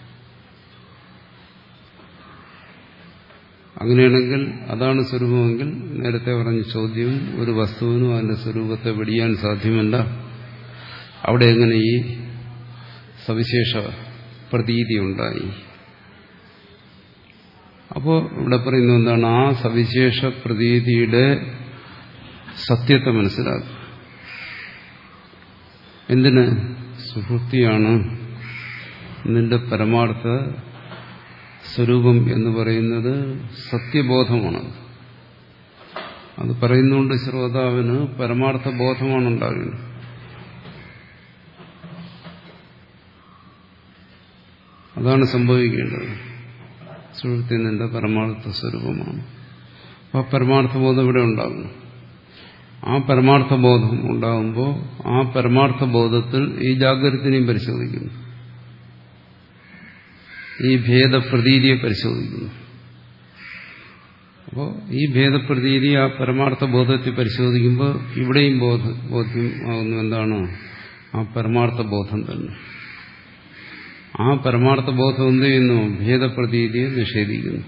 അങ്ങനെയാണെങ്കിൽ അതാണ് സ്വരൂപമെങ്കിൽ നേരത്തെ പറഞ്ഞ ചോദ്യം, ഒരു വസ്തുവിനും അതിന്റെ സ്വരൂപത്തെ വെടിയാൻ സാധ്യമല്ല. അവിടെ എങ്ങനെ ഈ സവിശേഷ പ്രതീതി ഉണ്ടായി? അപ്പോൾ ഇവിടെ പറയുന്നത് എന്താണ്? ആ സവിശേഷ പ്രതീതിയുടെ സത്യത്തെ മനസ്സിലാക്കുക. എന്തിന്? സുഷുപ്തിയാണ് നിന്റെ പരമാർത്ഥ സ്വരൂപം എന്ന് പറയുന്നത് സത്യബോധമാണ്. അത് പറയുന്നുകൊണ്ട് ശ്രോതാവിന് പരമാർത്ഥ ബോധമാണ് ഉണ്ടാകുന്നത്. അതാണ് സംഭവിക്കേണ്ടത്. സുഷുപ്തി നിന്റെ പരമാർത്ഥ സ്വരൂപമാണ്. ആ പരമാർത്ഥബോധം ഇവിടെ ഉണ്ടാകുന്നു. ആ പരമാർത്ഥബോധം ഉണ്ടാകുമ്പോൾ ആ പരമാർത്ഥബോധത്തിൽ ഈ ജാഗ്രതത്തിനെയും പരിശോധിക്കുന്നു, ഈ ഭേദപ്രതീതിയെ പരിശോധിക്കുന്നു. അപ്പോൾ ഈ ഭേദപ്രതീതി ആ പരമാർത്ഥ ബോധത്തെ പരിശോധിക്കുമ്പോൾ ഇവിടെയും ബോധ ബോധ്യം ആകുന്നു എന്താണ്? ആ പരമാർത്ഥ ബോധം തന്നെ. ആ പരമാർത്ഥ ബോധം എന്ത് ചെയ്യുന്നു? ഭേദപ്രതീതിയെ നിഷേധിക്കുന്നു.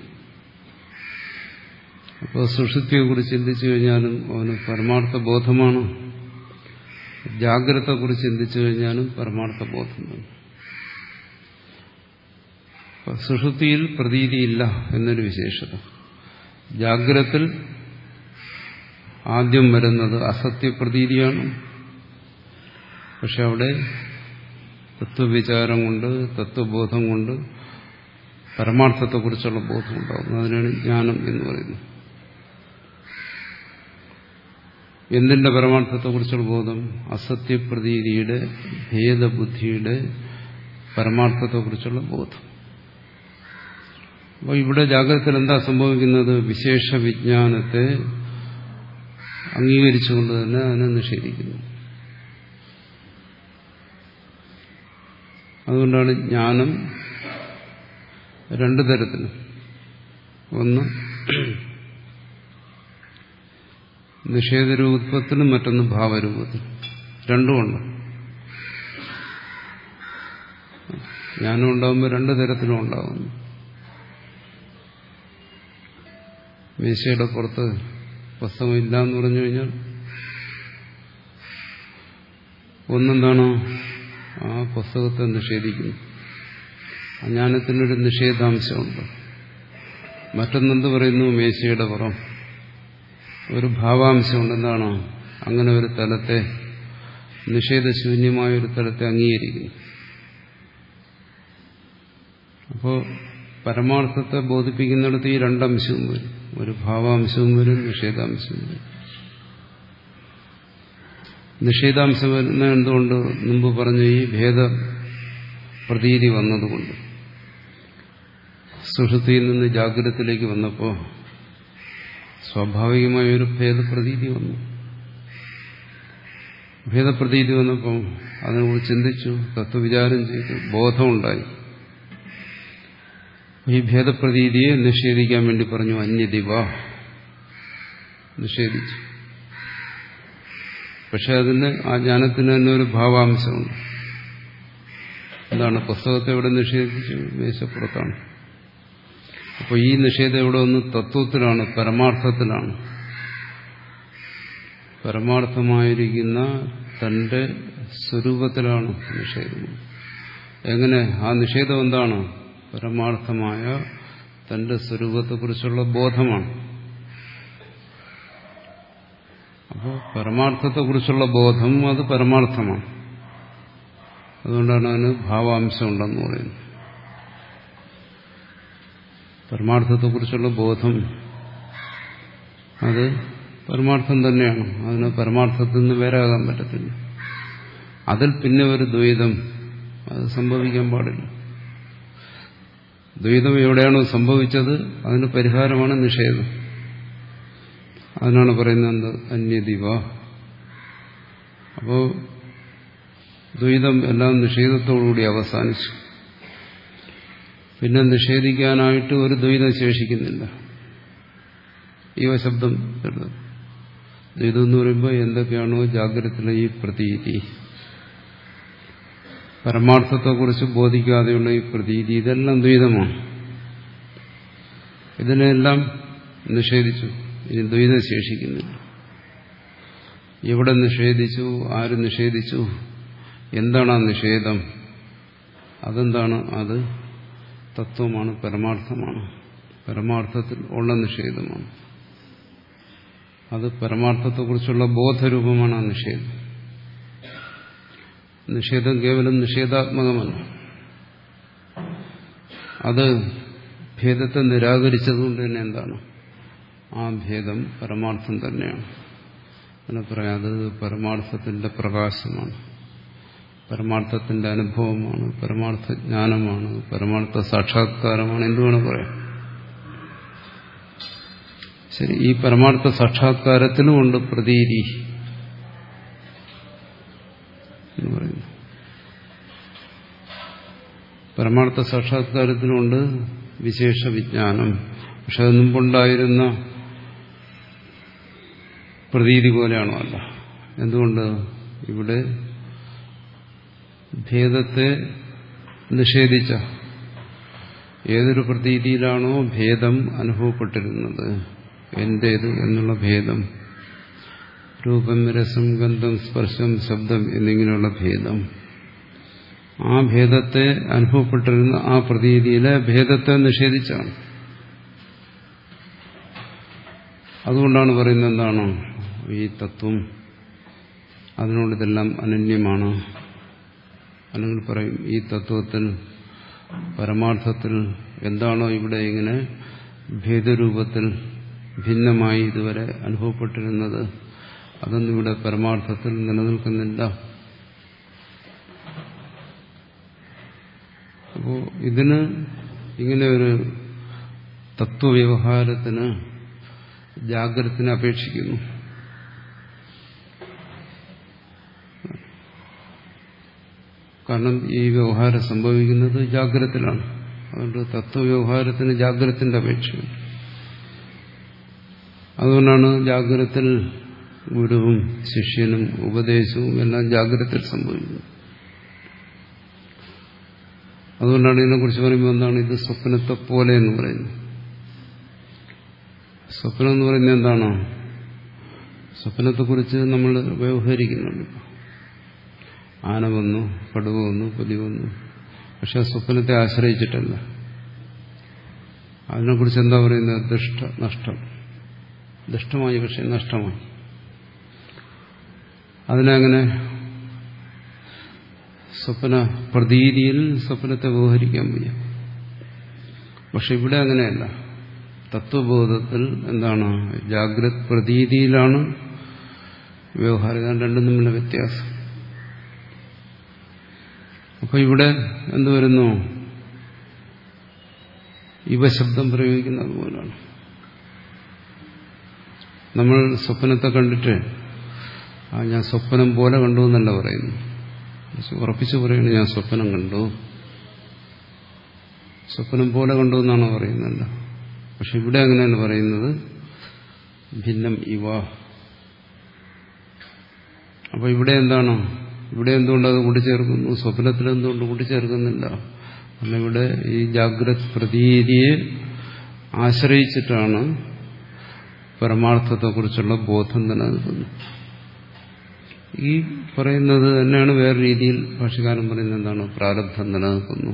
അപ്പോൾ സുഷുപ്തിയെക്കുറിച്ച് ചിന്തിച്ചു കഴിഞ്ഞാലും അവന് പരമാർത്ഥ ബോധമാണ്, ജാഗ്രതയെക്കുറിച്ച് ചിന്തിച്ചു കഴിഞ്ഞാലും പരമാർത്ഥ ബോധം തന്നെ. സുഷുപ്തിയിൽ പ്രതീതിയില്ല എന്നൊരു വിശേഷത. ജാഗ്രതത്തിൽ ആദ്യം വരുന്നത് അസത്യപ്രതീതിയാണ്. പക്ഷെ അവിടെ തത്വവിചാരം കൊണ്ട്, തത്വബോധം കൊണ്ട് പരമാർത്ഥത്തെക്കുറിച്ചുള്ള ബോധം ഉണ്ടാകുന്നു. അതിനാണ് ജ്ഞാനം എന്ന് പറയുന്നത്. എന്തിന്റെ പരമാർത്ഥത്തെക്കുറിച്ചുള്ള ബോധം? അസത്യപ്രതീതിയുടെ, ഭേദബുദ്ധിയുടെ പരമാർത്ഥത്തെക്കുറിച്ചുള്ള ബോധം. അപ്പോൾ ഇവിടെ ജാഗ്രതയിൽ എന്താ സംഭവിക്കുന്നത്? വിശേഷ വിജ്ഞാനത്തെ അംഗീകരിച്ചുകൊണ്ട് തന്നെ അതിനെ നിഷേധിക്കുന്നു. അതുകൊണ്ടാണ് ജ്ഞാനം രണ്ടു തരത്തിലും. ഒന്ന് നിഷേധരൂപത്തിലും മറ്റൊന്ന് ഭാവരൂപത്തിലും. രണ്ടുമുണ്ട്. ജ്ഞാനം ഉണ്ടാകുമ്പോൾ രണ്ടു തരത്തിലും ഉണ്ടാകുന്നു. മേശയുടെ പുറത്ത് പുസ്തകമില്ല എന്ന് പറഞ്ഞു കഴിഞ്ഞാൽ ഒന്നെന്താണോ ആ പുസ്തകത്തെ നിഷേധിക്കുന്നു, ജ്ഞാനത്തിനൊരു നിഷേധാംശമുണ്ട്. മറ്റൊന്നെന്ത് പറയുന്നു? മേശയുടെ പുറം ഒരു ഭാവാംശമുണ്ട്. എന്താണോ? അങ്ങനെ ഒരു തലത്തെ, നിഷേധശൂന്യമായ ഒരു തലത്തെ അംഗീകരിക്കുന്നു. അപ്പോൾ പരമാർത്ഥത്തെ ബോധിപ്പിക്കുന്നിടത്ത് ഈ രണ്ടംശവും വരും. ഒരു ഭാവാംശവും വരും, നിഷേധാംശവും വരും. നിഷേധാംശം വരുന്ന എന്തുകൊണ്ട്? മുമ്പ് പറഞ്ഞ ഈ ഭേദ പ്രതീതി വന്നതുകൊണ്ട്. സുഷുപ്തിയിൽ നിന്ന് ജാഗ്രതത്തിലേക്ക് വന്നപ്പോൾ സ്വാഭാവികമായ ഒരു ഭേദപ്രതീതി വന്നു. ഭേദപ്രതീതി വന്നപ്പോൾ അതിനെക്കുറിച്ച് ചിന്തിച്ചു, തത്വവിചാരം ചെയ്തു, ബോധമുണ്ടായി. ഈ ഭേദപ്രതീതിയെ നിഷേധിക്കാൻ വേണ്ടി പറഞ്ഞു അന്യദിവ, നിഷേധിച്ചു. പക്ഷെ അതിന് ആ ജ്ഞാനത്തിന് തന്നെ ഒരു ഭാവാംശമുണ്ട്. എന്താണ്? പുസ്തകത്തെ എവിടെ നിഷേധിച്ചു? മേശപ്പുറത്താണ്. അപ്പോൾ ഈ നിഷേധം എവിടെ വന്നു? തത്വത്തിലാണ്, പരമാർത്ഥത്തിലാണ്. പരമാർത്ഥമായിരിക്കുന്ന തന്റെ സ്വരൂപത്തിലാണ് നിഷേധം. എങ്ങനെ? ആ നിഷേധം എന്താണ്? പരമാർത്ഥമായ തന്റെ സ്വരൂപത്തെക്കുറിച്ചുള്ള ബോധമാണ്. അപ്പോൾ പരമാർത്ഥത്തെക്കുറിച്ചുള്ള ബോധം അത് പരമാർത്ഥമാണ്. അതുകൊണ്ടാണ് അതിന് ഭാവാംശം ഉണ്ടെന്ന് പറയുന്നത്. പരമാർത്ഥത്തെക്കുറിച്ചുള്ള ബോധം അത് പരമാർത്ഥം തന്നെയാണ്. അതിന് പരമാർത്ഥത്തിൽ നിന്ന് വേറെ ആകാൻ പറ്റത്തില്ല. അതിൽ പിന്നെ ഒരു ദ്വൈതം അത് സംഭവിക്കാൻ പാടില്ല. ദ്വൈതം എവിടെയാണോ സംഭവിച്ചത് അതിന് പരിഹാരമാണ് നിഷേധം. അതിനാണ് പറയുന്നത് അന്യദിവ. അപ്പോ ദ്വൈതം എല്ലാം നിഷേധത്തോടുകൂടി അവസാനിച്ചു. പിന്നെ നിഷേധിക്കാനായിട്ട് ഒരു ദ്വൈതം ശേഷിക്കുന്നില്ല. ഈ ശബ്ദം ദ്വൈതം എന്ന് പറയുമ്പോൾ എന്തൊക്കെയാണോ ജാഗ്രതത്തിലെ ഈ പ്രതീതി, പരമാർത്ഥത്തെക്കുറിച്ച് ബോധിക്കാതെയുള്ള ഈ പ്രതീതി, ഇതെല്ലാം ദ്വൈതമാണ്. ഇതിനെല്ലാം നിഷേധിച്ചു. ഇനി ദ്വൈതം ശേഷിക്കുന്നില്ല. എവിടെ നിഷേധിച്ചു? ആര് നിഷേധിച്ചു? എന്താണ് ആ നിഷേധം? അതെന്താണ്? അത് തത്വമാണ്, പരമാർത്ഥമാണ്. പരമാർത്ഥത്തിൽ ഉള്ള നിഷേധമാണ്. അത് പരമാർത്ഥത്തെക്കുറിച്ചുള്ള ബോധരൂപമാണ് ആ നിഷേധം. നിഷേധം കേവലം നിഷേധാത്മകമല്ല. അത് ഭേദത്തെ നിരാകരിച്ചതുകൊണ്ട് തന്നെ എന്താണ്? ആ ഭേദം പരമാർത്ഥം തന്നെയാണ്. അങ്ങനെ പറയാം, അത് പരമാർത്ഥത്തിന്റെ പ്രകാശമാണ്, പരമാർത്ഥത്തിന്റെ അനുഭവമാണ്, പരമാർത്ഥ ജ്ഞാനമാണ്, പരമാർത്ഥ സാക്ഷാത്കാരമാണ്, എന്തുവേണം പറയാം. ശരി, ഈ പരമാർത്ഥ സാക്ഷാത്കാരത്തിനുമുണ്ട് പ്രതീതി എന്ന് പറയുന്നു. പരമാർത്ഥ സാക്ഷാത്കാരത്തിനുണ്ട് വിശേഷ വിജ്ഞാനം. പക്ഷെ അത് മുമ്പുണ്ടായിരുന്ന പ്രതീതി പോലെയാണോ? അല്ല. എന്തുകൊണ്ട്? ഇവിടെ ഭേദത്തെ നിഷേധിച്ച ഏതൊരു പ്രതീതിയിലാണോ ഭേദം അനുഭവപ്പെട്ടിരുന്നത്, എന്റേത് എന്നുള്ള ഭേദം, രൂപം, രസം, ഗന്ധം, സ്പർശം, ശബ്ദം എന്നിങ്ങനെയുള്ള ഭേദം, ആ ഭേദത്തെ അനുഭവപ്പെട്ടിരുന്ന ആ പ്രതീതിയിലെ ഭേദത്തെ നിഷേധിച്ചാണ്. അതുകൊണ്ടാണ് പറയുന്നത് എന്താണ്? ഈ തത്വം അതിനോട് ഇതെല്ലാം അനന്യമാണ്. അല്ലെങ്കിൽ പറയും ഈ തത്വത്തിൽ പരമാർത്ഥത്തിൽ എന്താണോ ഇവിടെ ഇങ്ങനെ ഭേദരൂപത്തിൽ ഭിന്നമായി ഇതുവരെ അനുഭവപ്പെട്ടിരുന്നത്, അതൊന്നും ഇവിടെ പരമാർത്ഥത്തിൽ നിലനിൽക്കുന്നില്ല. അപ്പോൾ ഇതിന് ഇങ്ങനെ ഒരു തത്വവ്യവഹാരത്തിന് ജാഗ്രതത്തിനെ അപേക്ഷിക്കുന്നു. കാരണം ഈ വ്യവഹാരം സംഭവിക്കുന്നത് ജാഗ്രതത്തിലാണ്. അതുകൊണ്ട് തത്വവ്യവഹാരത്തിന് ജാഗ്രതത്തിന്റെ അപേക്ഷയാണ്. അതുകൊണ്ടാണ് ജാഗ്രതത്തിൽ ഗുരുവും ശിഷ്യനും ഉപദേശവും എല്ലാം ജാഗ്രതത്തിൽ സംഭവിക്കുന്നത്. അതുകൊണ്ടാണ് ഇതിനെക്കുറിച്ച് പറയുമ്പോൾ എന്താണ് ഇത് സ്വപ്നത്തെ പോലെ എന്ന് പറയുന്നത്. സ്വപ്നം എന്ന് പറയുന്നത് എന്താണോ? സ്വപ്നത്തെക്കുറിച്ച് നമ്മൾ വ്യവഹരിക്കുന്നുണ്ട്. ആന വന്നു, കടുവ വന്നു, പുലി വന്നു. പക്ഷെ സ്വപ്നത്തെ ആശ്രയിച്ചിട്ടല്ല. അതിനെക്കുറിച്ച് എന്താ പറയുന്നത്? ദുഷ്ട നഷ്ടം. ദുഷ്ടമായി, പക്ഷെ നഷ്ടമായി. അതിനങ്ങനെ സ്വപ്ന പ്രതീതിയിൽ സ്വപ്നത്തെ വ്യവഹരിക്കാൻ വയ്യ. പക്ഷെ ഇവിടെ അങ്ങനെയല്ല. തത്വബോധത്തിൽ എന്താണ്? ജാഗ്രത് പ്രതീതിയിലാണ് വ്യവഹാരം. രണ്ടും തമ്മിലുള്ള വ്യത്യാസം. അപ്പൊ ഇവിടെ എന്ത് വരുന്നു? ഇവ ശബ്ദം പ്രയോഗിക്കുന്നത് പോലാണ്. നമ്മൾ സ്വപ്നത്തെ കണ്ടിട്ട് ആ ഞാൻ സ്വപ്നം പോലെ കണ്ടു എന്നല്ല പറയുന്നു. ഉറപ്പിച്ചു പറയുന്നു ഞാൻ സ്വപ്നം കണ്ടു, സ്വപ്നം പോലെ കണ്ടു എന്നാണ് പറയുന്നല്ല. പക്ഷെ ഇവിടെ അങ്ങനെയാണ് പറയുന്നത്, ഭിന്നം ഇവ. അപ്പൊ ഇവിടെ എന്താണ്? ഇവിടെ എന്തുകൊണ്ട് അത് കൂട്ടിച്ചേർക്കുന്നു? സ്വപ്നത്തിൽ എന്തുകൊണ്ട് കൂട്ടിച്ചേർക്കുന്നില്ല? അല്ല, ഇവിടെ ഈ ജാഗ്രത് പ്രതീതിയെ ആശ്രയിച്ചിട്ടാണ് പരമാർത്ഥത്തെക്കുറിച്ചുള്ള ബോധം നിലനിൽക്കുന്നത്. ഈ പറയുന്നത് തന്നെയാണ് വേറെ രീതിയിൽ ഭാഷ്യകാരൻ പറയുന്നത് എന്താണ്? പ്രാരബ്ധം നിലനിൽക്കുന്നു.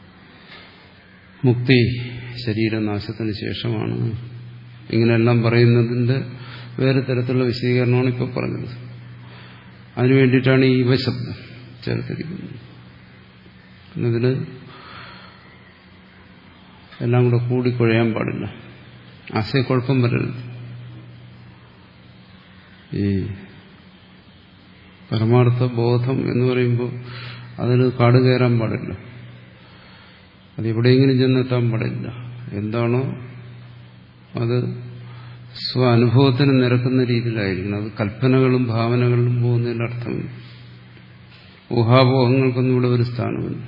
മുക്തി ശരീരനാശത്തിന് ശേഷമാണ്. ഇങ്ങനെയെല്ലാം പറയുന്നതിന്റെ വേറെ തരത്തിലുള്ള വിശദീകരണമാണ് ഇപ്പോൾ പറഞ്ഞത്. അതിനു വേണ്ടിയിട്ടാണ് ഈ ഇവ ശബ്ദം ചേർത്തിരിക്കുന്നത്. ഇതിന് എല്ലാം കൂടെ കൂടിക്കുഴയാൻ പാടില്ല, ആശയക്കുഴപ്പം വരരുത്. ഈ പരമാർത്ഥ ബോധം എന്ന് പറയുമ്പോൾ അതിന് കാട് കയറാൻ പാടില്ല, അതെവിടെയെങ്കിലും ചെന്നെത്താൻ പാടില്ല. എന്താണോ അത് സ്വ അനുഭവത്തിന് നിരക്കുന്ന രീതിയിലായിരിക്കണം. അത് കൽപ്പനകളും ഭാവനകളിലും പോകുന്നതിന്റെ അർത്ഥമില്ല. ഊഹാപോഹങ്ങൾക്കൊന്നും ഇവിടെ ഒരു സ്ഥാനമില്ല.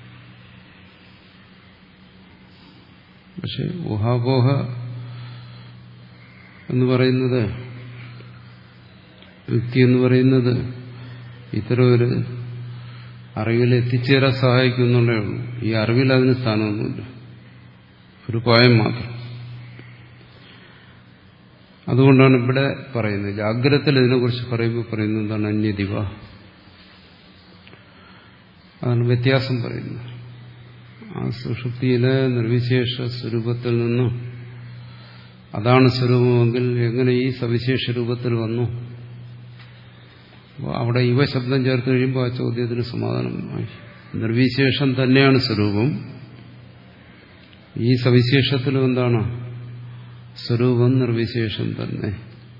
പക്ഷെ ഊഹാപോഹ എന്ന് പറയുന്നത്, യുക്തി എന്ന് പറയുന്നത് ഇത്തരം ഒരു അറിവിൽ എത്തിച്ചേരാൻ സഹായിക്കുന്നുള്ളേ ഉള്ളൂ. ഈ അറിവിൽ അതിന് സ്ഥാനമൊന്നുമില്ല, ഒരു കോയം മാത്രം. അതുകൊണ്ടാണ് ഇവിടെ പറയുന്നത്, ജാഗ്രതത്തിൽ ഇതിനെക്കുറിച്ച് പറയുമ്പോൾ പറയുന്നത് എന്താണ്? അന്യദിവ. അതാണ് വ്യത്യാസം പറയുന്നത്. ആ സുഷുപ്തിയിലെ നിർവിശേഷ സ്വരൂപത്തിൽ നിന്ന് അതാണ് സ്വരൂപമെങ്കിൽ എങ്ങനെ ഈ സവിശേഷ രൂപത്തിൽ വന്നു? അപ്പോൾ അവിടെ ഇവ ശബ്ദം ചേർത്ത് കഴിയുമ്പോൾ ആ ചോദ്യത്തിന് സമാധാനമായി. നിർവിശേഷം തന്നെയാണ് സ്വരൂപം, ഈ സവിശേഷത്തിലും എന്താണ്? സ്വരൂപം നിർവിശേഷം തന്നെ.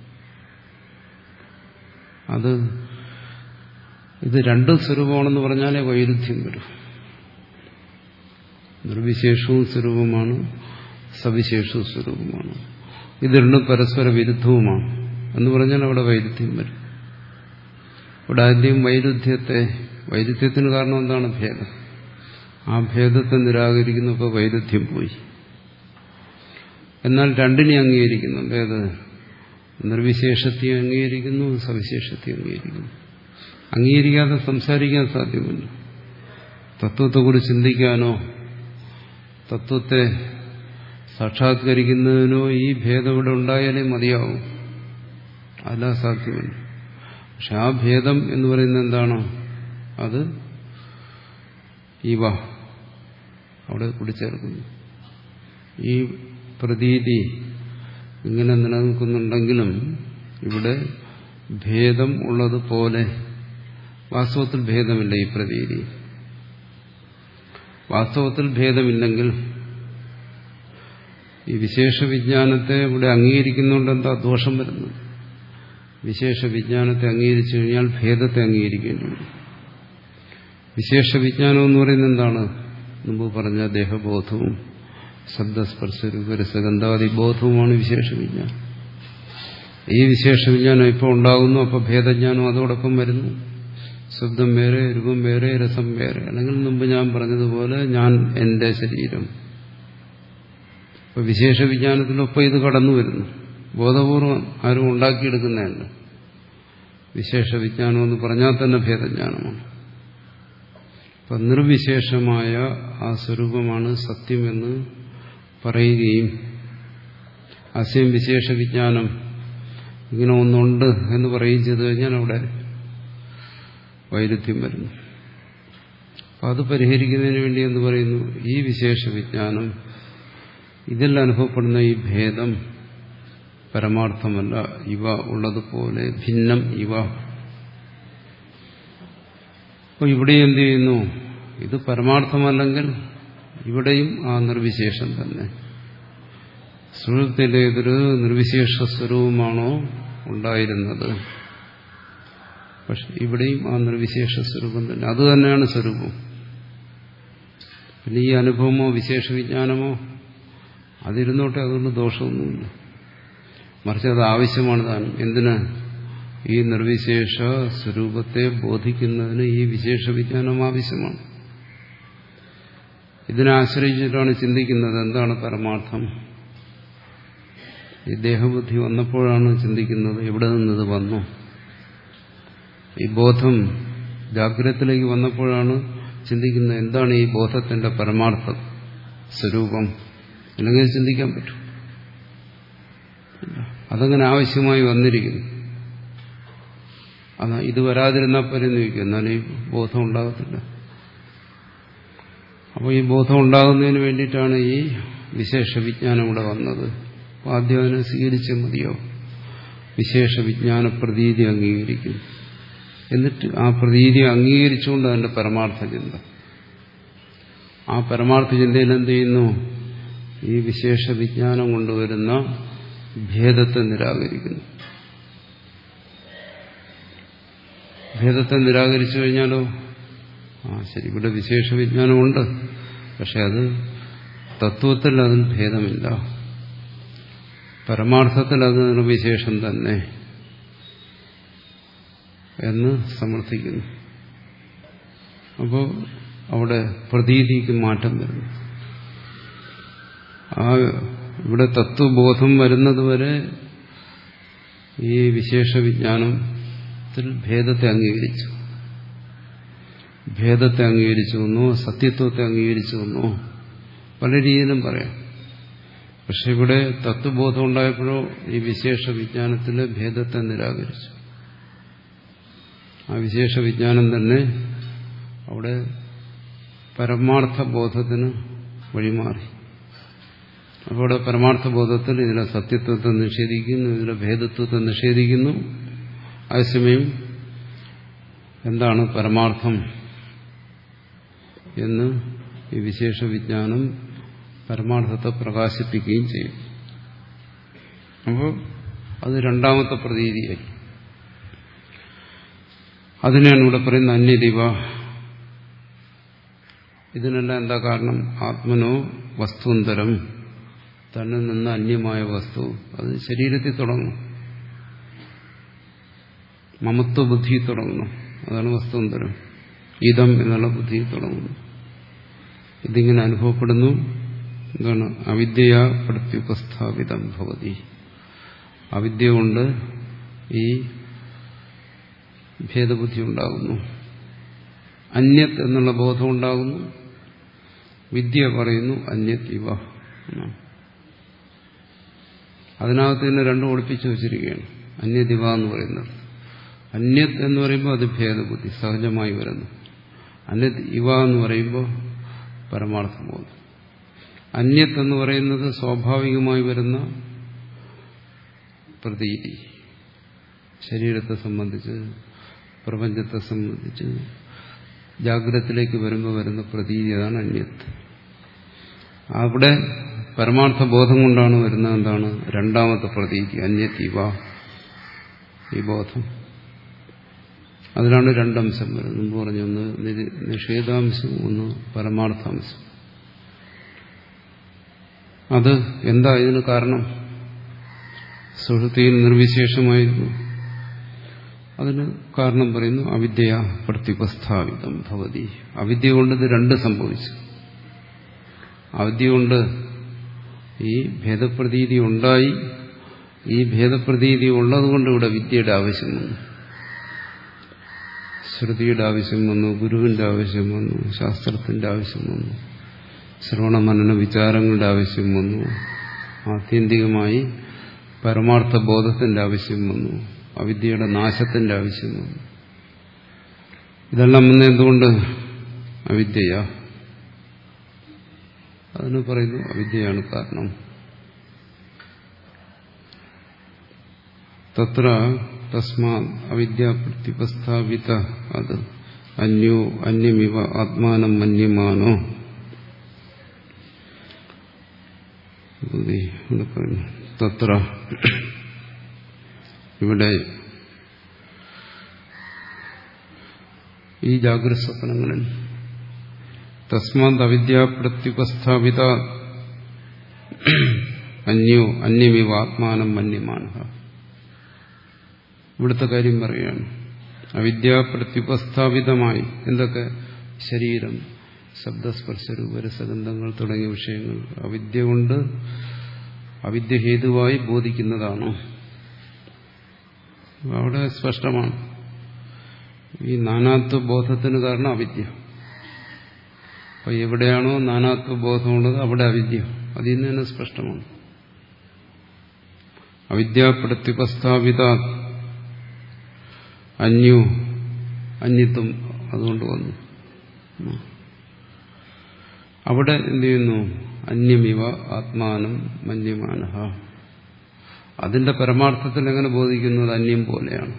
അത് ഇത് രണ്ടും സ്വരൂപമാണെന്ന് പറഞ്ഞാലേ വൈരുദ്ധ്യം വരും. നിർവിശേഷവും സ്വരൂപമാണ്, സവിശേഷവും സ്വരൂപമാണ്. ഇത് രണ്ടും പരസ്പര വിരുദ്ധവുമാണ് എന്ന് പറഞ്ഞാൽ അവിടെ വൈരുദ്ധ്യം വരും. ഇവിടെ ആദ്യം വൈരുദ്ധ്യത്തെ, വൈരുദ്ധ്യത്തിന് കാരണം എന്താണ്? ഭേദം. ആ ഭേദത്തെ നിരാകരിക്കുന്നപ്പോൾ വൈരുദ്ധ്യം പോയി. എന്നാൽ രണ്ടിനെ അംഗീകരിക്കുന്നു. ഏത്? നിർവിശേഷത്തെ അംഗീകരിക്കുന്നു, സവിശേഷത്തെ അംഗീകരിക്കുന്നു. അംഗീകരിക്കാതെ സംസാരിക്കാൻ സാധ്യമല്ല. തത്വത്തെക്കുറിച്ച് ചിന്തിക്കാനോ തത്വത്തെ സാക്ഷാത്കരിക്കുന്നതിനോ ഈ ഭേദം ഇവിടെ ഉണ്ടായാലേ മതിയാവും. അല്ല, സാധ്യമല്ല. പക്ഷെ ആ ഭേദം എന്ന് പറയുന്നത് എന്താണ്? അത് ഇവ അവിടെ കൂടിച്ചേർക്കുന്നു. ഈ പ്രതീതി ഇങ്ങനെ നിലനിൽക്കുന്നുണ്ടെങ്കിലും ഇവിടെ ഭേദം ഉള്ളതുപോലെ വാസ്തവത്തിൽ ഭേദമില്ല. ഈ പ്രതീതി വാസ്തവത്തിൽ ഭേദമില്ലെങ്കിൽ ഈ വിശേഷ വിജ്ഞാനത്തെ ഇവിടെ അംഗീകരിക്കുന്നുണ്ട്. എന്താ ദോഷം വരുന്നത്? വിശേഷ വിജ്ഞാനത്തെ അംഗീകരിച്ചു കഴിഞ്ഞാൽ ഭേദത്തെ അംഗീകരിക്കേണ്ടി വരും. വിശേഷ വിജ്ഞാനം എന്ന് പറയുന്നത് എന്താണ്? മുമ്പ് പറഞ്ഞ ദേഹബോധവും ശബ്ദസ്പർശ രൂപരസഗന്ധാദി ബോധവുമാണ് വിശേഷ വിജ്ഞാനം. ഈ വിശേഷ വിജ്ഞാനം ഇപ്പോൾ ഉണ്ടാകുന്നു, അപ്പോൾ ഭേദജ്ഞാനം അതോടൊപ്പം വരുന്നു. ശബ്ദം വേറെ, രൂപം വേറെ, രസം വേറെ. അല്ലെങ്കിൽ മുമ്പ് ഞാൻ പറഞ്ഞതുപോലെ ഞാൻ എന്റെ ശരീരം. ഇപ്പൊ വിശേഷ വിജ്ഞാനത്തിലൊപ്പം ഇത് കടന്നു വരുന്നു. ബോധപൂർവം ആരും ഉണ്ടാക്കിയെടുക്കുന്നതല്ല. വിശേഷ വിജ്ഞാനം എന്ന് പറഞ്ഞാൽ തന്നെ ഭേദജ്ഞാനമാണ്. അപ്പൊ നിർവിശേഷമായ ആ സ്വരൂപമാണ് സത്യമെന്ന് പറയുകയും അസ്യം വിശേഷ വിജ്ഞാനം ഇങ്ങനെ ഒന്നുണ്ട് എന്ന് പറയുകയും ചെയ്തു കഴിഞ്ഞാൽ അവിടെ വൈരുദ്ധ്യം വരുന്നു. അപ്പം അത് പരിഹരിക്കുന്നതിന് വേണ്ടി എന്ന് പറയുന്നു, ഈ വിശേഷ വിജ്ഞാനം, ഇതിൽ അനുഭവപ്പെടുന്ന ഈ ഭേദം പരമാർത്ഥമല്ല. ഇവ ഉള്ളതുപോലെ ഭിന്നം ഇവ. അപ്പോൾ ഇവിടെ എന്ത് ചെയ്യുന്നു? ഇത് പരമാർത്ഥമല്ലെങ്കിൽ ഇവിടെയും ആ നിർവിശേഷം തന്നെ. സുഷുപ്തിയിലേതൊരു നിർവിശേഷ സ്വരൂപമാണോ ഉണ്ടായിരുന്നത്, പക്ഷെ ഇവിടെയും ആ നിർവിശേഷ സ്വരൂപം തന്നെ. അത് തന്നെയാണ് സ്വരൂപം. പിന്നെ ഈ അനുഭവമോ വിശേഷ വിജ്ഞാനമോ അതിരുന്നോട്ടെ, അതുകൊണ്ട് ദോഷമൊന്നുമില്ല. മറിച്ച് അത് ആവശ്യമാണ് താനും. എന്തിന്? ഈ നിർവിശേഷ സ്വരൂപത്തെ ബോധിക്കുന്നതിന് ഈ വിശേഷ വിജ്ഞാനം ആവശ്യമാണ്. ഇതിനെ ആശ്രയിച്ചിട്ടാണ് ചിന്തിക്കുന്നത് എന്താണ് പരമാർത്ഥം. ഈ ദേഹബുദ്ധി വന്നപ്പോഴാണ് ചിന്തിക്കുന്നത് എവിടെ നിന്നത് വന്നു. ഈ ബോധം ജാഗ്രതത്തിലേക്ക് വന്നപ്പോഴാണ് ചിന്തിക്കുന്നത് എന്താണ് ഈ ബോധത്തിന്റെ പരമാർത്ഥം സ്വരൂപം. അല്ലെങ്കിൽ ചിന്തിക്കാൻ പറ്റും. അതങ്ങനെ ആവശ്യമായി വന്നിരിക്കുന്നു. അതാ ഇത് വരാതിരുന്നാൽ പരിന്നിരിക്കും, എന്നാലും ഈ ബോധം ഉണ്ടാകത്തില്ല. അപ്പോൾ ഈ ബോധം ഉണ്ടാകുന്നതിന് വേണ്ടിയിട്ടാണ് ഈ വിശേഷ വിജ്ഞാനം ഇവിടെ വന്നത്. അപ്പോൾ ആദ്യം അതിനെ സ്വീകരിച്ചേ മതിയോ. വിശേഷ വിജ്ഞാന പ്രതീതി അംഗീകരിക്കും. എന്നിട്ട് ആ പ്രതീതി അംഗീകരിച്ചുകൊണ്ട് അതിന്റെ പരമാർത്ഥ ചിന്ത, ആ പരമാർത്ഥ ചിന്തയിൽ എന്ത് ചെയ്യുന്നു? ഈ വിശേഷ വിജ്ഞാനം കൊണ്ടുവരുന്ന ഭേദത്തെ നിരാകരിക്കുന്നു. ഭേദത്തെ നിരാകരിച്ചു കഴിഞ്ഞാലോ, ആ ശരി, ഇവിടെ വിശേഷ വിജ്ഞാനമുണ്ട്, പക്ഷെ അത് തത്വത്തിൽ അതിൽ ഭേദമില്ല, പരമാർത്ഥത്തിൽ അത് നിർവിശേഷം തന്നെ എന്ന് സമർത്ഥിക്കുന്നു. അപ്പോൾ അവിടെ പ്രതീതിക്ക് മാറ്റം വരുന്നു. ആ ഇവിടെ തത്വബോധം വരുന്നതുവരെ ഈ വിശേഷ വിജ്ഞാനത്തിൽ ഭേദത്തെ അംഗീകരിച്ചു, ഭേദത്തെ അംഗീകരിച്ചു വന്നു, സത്യത്വത്തെ അംഗീകരിച്ചു വന്നു, പല രീതിയിലും പറയാം. പക്ഷെ ഇവിടെ തത്വബോധം ഉണ്ടായപ്പോഴോ ഈ വിശേഷ വിജ്ഞാനത്തിലെ ഭേദത്തെ നിരാകരിച്ചു. ആ വിശേഷ വിജ്ഞാനം തന്നെ അവിടെ പരമാർത്ഥ ബോധത്തിന് വഴിമാറി. അപ്പോൾ അവിടെ പരമാർത്ഥ ബോധത്തിൽ ഇതിലെ സത്യത്വത്തെ നിഷേധിക്കുന്നു, ഇതിലെ ഭേദത്വത്തെ നിഷേധിക്കുന്നു. അതേസമയം എന്താണ് പരമാർത്ഥം എന്ന് ഈ വിശേഷ വിജ്ഞാനം പരമാർത്ഥത്തെ പ്രകാശിപ്പിക്കുകയും ചെയ്യും. അപ്പോൾ അത് രണ്ടാമത്തെ പ്രതീതിയായി. അതിനാണ് ഇവിടെ പറയുന്നത് അന്യദിവ. ഇതിനെല്ലാം എന്താ കാരണം? ആത്മനോ വസ്തുന്തരം, തന്നിൽ നിന്ന് അന്യമായ വസ്തു അത് ശരീരത്തിൽ തുടങ്ങും, മമത്വ ബുദ്ധി തുടങ്ങുന്നു. അതാണ് വസ്തുന്തരം. ഇതം എന്നുള്ള ബുദ്ധി തുടങ്ങുന്നു. ഇതിങ്ങനെ അനുഭവപ്പെടുന്നു. എന്താണ്? അവിദ്യയാ പ്രത്യുപസ്ഥാപിതം ഭവതി. അവിദ്യ കൊണ്ട് ഈ ഭേദബുദ്ധി ഉണ്ടാകുന്നു, അന്യത് എന്നുള്ള ബോധം ഉണ്ടാകുന്നു. വിദ്യ പറയുന്നു അന്യത് ഇവ. അതിനകത്ത് തന്നെ രണ്ടും ഒളിപ്പിച്ചു വച്ചിരിക്കുകയാണ്. അന്യദിവ എന്ന് പറയുന്നത്, അന്യത് എന്ന് പറയുമ്പോൾ അത് ഭേദബുദ്ധി സഹജമായി വരുന്നു. അന്യത് ഇവ എന്ന് പറയുമ്പോൾ പരമാർത്ഥബോധം. അന്യത് എന്ന് പറയുന്നത് സ്വാഭാവികമായി വരുന്ന പ്രതീതി, ശരീരത്തെ സംബന്ധിച്ച്, പ്രപഞ്ചത്തെ സംബന്ധിച്ച് ജാഗ്രതത്തിലേക്ക് വരുമ്പോൾ വരുന്ന പ്രതീതി, അതാണ് അന്യത്. അവിടെ പരമാർത്ഥ ബോധം കൊണ്ടാണ് വരുന്നത്. എന്താണ്? രണ്ടാമത്തെ പ്രതീതി അന്യത് ഇവ, ഈ ബോധം. അതിലാണ് രണ്ടംശം വരുന്നത്. മുമ്പ് പറഞ്ഞു, ഒന്ന് നിഷേധാംശം, ഒന്ന് പരമാർത്ഥാംശം. അത് എന്താ ഇതിന് കാരണം? സുഷുപ്തിയിൽ നിർവിശേഷമായിരുന്നു. അതിന് കാരണം പറയുന്നു അവിദ്യ പ്രത്യുപസ്ഥാപിതം ഭവതി. അവിദ്യ കൊണ്ട് ഇത് രണ്ട് സംഭവിച്ചു. അവിദ്യ കൊണ്ട് ഈ ഭേദപ്രതീതി ഉണ്ടായി. ഈ ഭേദപ്രതീതി ഉള്ളതുകൊണ്ട് ഇവിടെ വിദ്യയുടെ ആവശ്യം വന്നു, ശ്രുതിയുടെ ആവശ്യം വന്നു, ഗുരുവിന്റെ ആവശ്യം വന്നു, ശാസ്ത്രത്തിന്റെ ആവശ്യം വന്നു, ശ്രവണ മനന വിചാരങ്ങളുടെ ആവശ്യം വന്നു, ആത്യന്തികമായി പരമാർത്ഥ ബോധത്തിന്റെ ആവശ്യം വന്നു, അവിദ്യയുടെ നാശത്തിന്റെ ആവശ്യം വന്നു. ഇതെല്ലാം വന്ന് എന്തുകൊണ്ട്? അവിദ്യ. അതിന് പറയുന്നു അവിദ്യയാണ് കാരണം. തത്ര തസ്മാ അവിദ്യ പ്രത്യുപസ്ഥാപിത അത് അന്യോ അന്യമിവ ആത്മാനം മന്യമാനോ. തത്ര ഇവിടെ ഈ ജാഗ്രത സ്വപ്നങ്ങളിൽ തസ്മാത് അവിദ്യ പ്രത്യുപസ്ഥാപിത അന്യോ അന്യമിവ ആത്മാനം മന്യമാന. ഇവിടുത്തെ കാര്യം പറയുകയാണ്. അവിദ്യ പ്രത്യുപസ്ഥാപിതമായി എന്തൊക്കെ? ശരീരം, ശബ്ദസ്പർശ രൂപരസഗന്ധങ്ങൾ തുടങ്ങിയ വിഷയങ്ങൾ അവിദ്യ കൊണ്ട് അവിദ്യ ഹേതുവായി ബോധിക്കുന്നതാണോ? അവിടെ സ്പഷ്ടമാണ്. ഈ നാനാത്വ ബോധത്തിന് കാരണം അവിദ്യ. അപ്പൊ എവിടെയാണോ നാനാത്വ ബോധമുള്ളത് അവിടെ അവിദ്യ. അതിൽ നിന്ന് തന്നെ സ്പഷ്ടമാണ്. അവിദ്യ പ്രത്യുപസ്ഥാപിത അന്യോ, അന്യത്വം അതുകൊണ്ട് വന്നു. അവിടെ എന്ത് ചെയ്യുന്നു? അന്യമിവ ആത്മാനം മന്യമാന. അതിന്റെ പരമാർത്ഥത്തിൽ എങ്ങനെ ബോധിക്കുന്നത്? അന്യം പോലെയാണ്.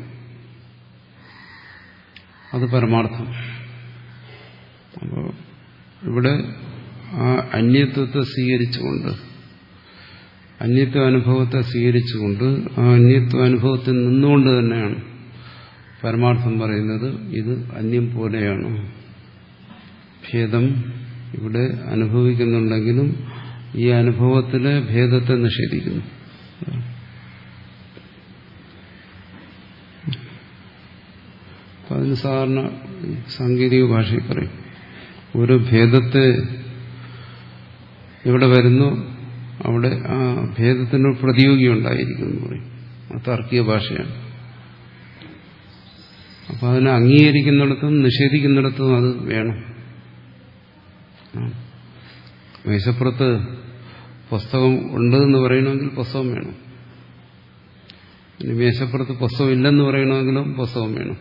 അത് പരമാർത്ഥം. അപ്പോൾ ഇവിടെ ആ അന്യത്വത്തെ സ്വീകരിച്ചുകൊണ്ട്, അന്യത്വ അനുഭവത്തെ സ്വീകരിച്ചുകൊണ്ട്, ആ അന്യത്വ അനുഭവത്തിൽ നിന്നുകൊണ്ട് തന്നെയാണ് പരമാർത്ഥം പറയുന്നത്. ഇത് അന്യം പോലെയാണ്. ഭേദം ഇവിടെ അനുഭവിക്കുന്നുണ്ടെങ്കിലും ഈ അനുഭവത്തിലെ ഭേദത്തെ നിഷേധിക്കുന്നു. അതിന് സാധാരണ സാങ്കേതിക ഭാഷയിൽ പറയും, ഒരു ഭേദത്തെ എവിടെ വരുന്നു അവിടെ ആ ഭേദത്തിനൊരു പ്രതിയോഗി ഉണ്ടായിരിക്കും എന്ന് പറയും. അത് താർക്കിക ഭാഷയാണ്. അപ്പൊ അതിനെ അംഗീകരിക്കുന്നിടത്തും നിഷേധിക്കുന്നിടത്തും അത് വേണം. മേശപ്പുറത്ത് പുസ്തകം ഉണ്ടെന്ന് പറയണമെങ്കിൽ പുസ്തകം വേണം. ഇനി മേശപ്പുറത്ത് പുസ്തകം ഇല്ലെന്ന് പറയണമെങ്കിലും പുസ്തകം വേണം.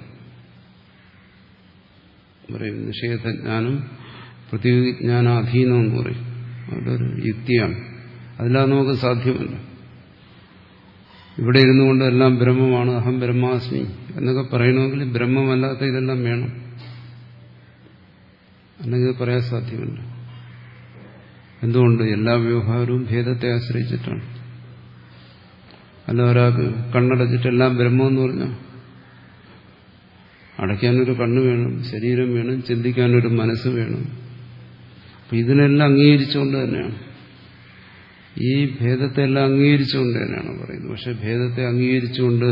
പറയും നിഷേധജ്ഞാനം പ്രതിജ്ഞാനാധീനം എന്ന് പറയും. അതൊരു യുക്തിയാണ്. അതില്ലാതെ നമുക്ക് സാധ്യമല്ല. ഇവിടെ ഇരുന്നു കൊണ്ട് എല്ലാം ബ്രഹ്മമാണ്, അഹം ബ്രഹ്മാസ്മി എന്നൊക്കെ പറയണമെങ്കിൽ ബ്രഹ്മമല്ലാത്ത ഇതെല്ലാം വേണം, അല്ലെങ്കിൽ പറയാൻ സാധ്യമല്ല. എന്തുകൊണ്ട്? എല്ലാ വ്യവഹാരവും ഭേദത്തെ ആശ്രയിച്ചിട്ടാണ്. അല്ല ഒരാൾക്ക് കണ്ണടച്ചിട്ടെല്ലാം ബ്രഹ്മമെന്ന് പറഞ്ഞാൽ അടയ്ക്കാനൊരു കണ്ണ് വേണം, ശരീരം വേണം, ചിന്തിക്കാനൊരു മനസ്സ് വേണം. അപ്പം ഇതിനെല്ലാം അംഗീകരിച്ചുകൊണ്ട് തന്നെയാണ്, ഈ ഭേദത്തെ എല്ലാം അംഗീകരിച്ചുകൊണ്ട് തന്നെയാണ് പറയുന്നത്. പക്ഷെ ഭേദത്തെ അംഗീകരിച്ചുകൊണ്ട്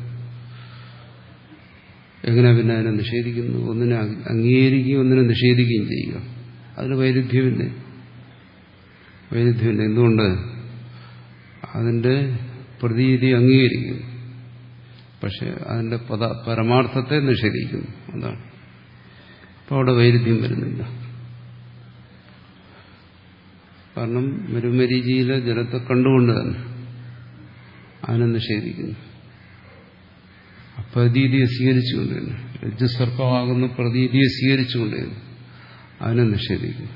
എങ്ങനെ പിന്നെ അതിനെ നിഷേധിക്കുന്നു? ഒന്നിനെ അംഗീകരിക്കുകയും ഒന്നിനെ നിഷേധിക്കുകയും ചെയ്യുക. അതിൽ വൈരുദ്ധ്യമില്ലേ? വൈരുദ്ധ്യമില്ല. എന്തുകൊണ്ട്? അതിന്റെ പ്രതീതി അംഗീകരിക്കുന്നു, പക്ഷെ അതിന്റെ പദ പരമാർത്ഥത്തെ നിഷേധിക്കുന്നു. അതാണ്. അപ്പോൾ അവിടെ വൈരുദ്ധ്യം വരുന്നില്ല. കാരണം മരുമരീചിയിലെ ജലത്തെ കണ്ടുകൊണ്ട് തന്നെ അതിനെ നിഷേധിക്കുന്നു. പ്രതീതിയെ സ്വീകരിച്ചുകൊണ്ട് തന്നെ, രജ്ജുസർപ്പമാകുന്ന പ്രതീതിയെ സ്വീകരിച്ചുകൊണ്ട് തന്നെ അതിനെ നിഷേധിക്കുന്നു.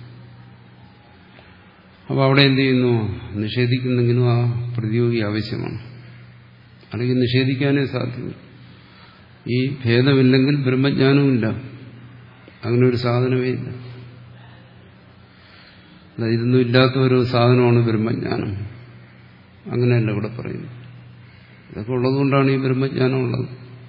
അപ്പോൾ അവിടെ എന്ത് ചെയ്യുന്നു? നിഷേധിക്കുന്നെങ്കിലും ആ പ്രതിയോഗി ആവശ്യമാണ്, അല്ലെങ്കിൽ നിഷേധിക്കാനേ സാധ്യമല്ല. ഈ ഭേദമില്ലെങ്കിൽ ബ്രഹ്മജ്ഞാനവുമില്ല, അങ്ങനെ ഒരു സാധനമേ ഇല്ല. ഇതൊന്നും ഇല്ലാത്ത ഒരു സാധനമാണ് ബ്രഹ്മജ്ഞാനം. അങ്ങനെയല്ല ഇവിടെ പറയുന്നത്. ഇതൊക്കെ ഉള്ളതുകൊണ്ടാണ് ഈ ബ്രഹ്മജ്ഞാനം ഉള്ളത്.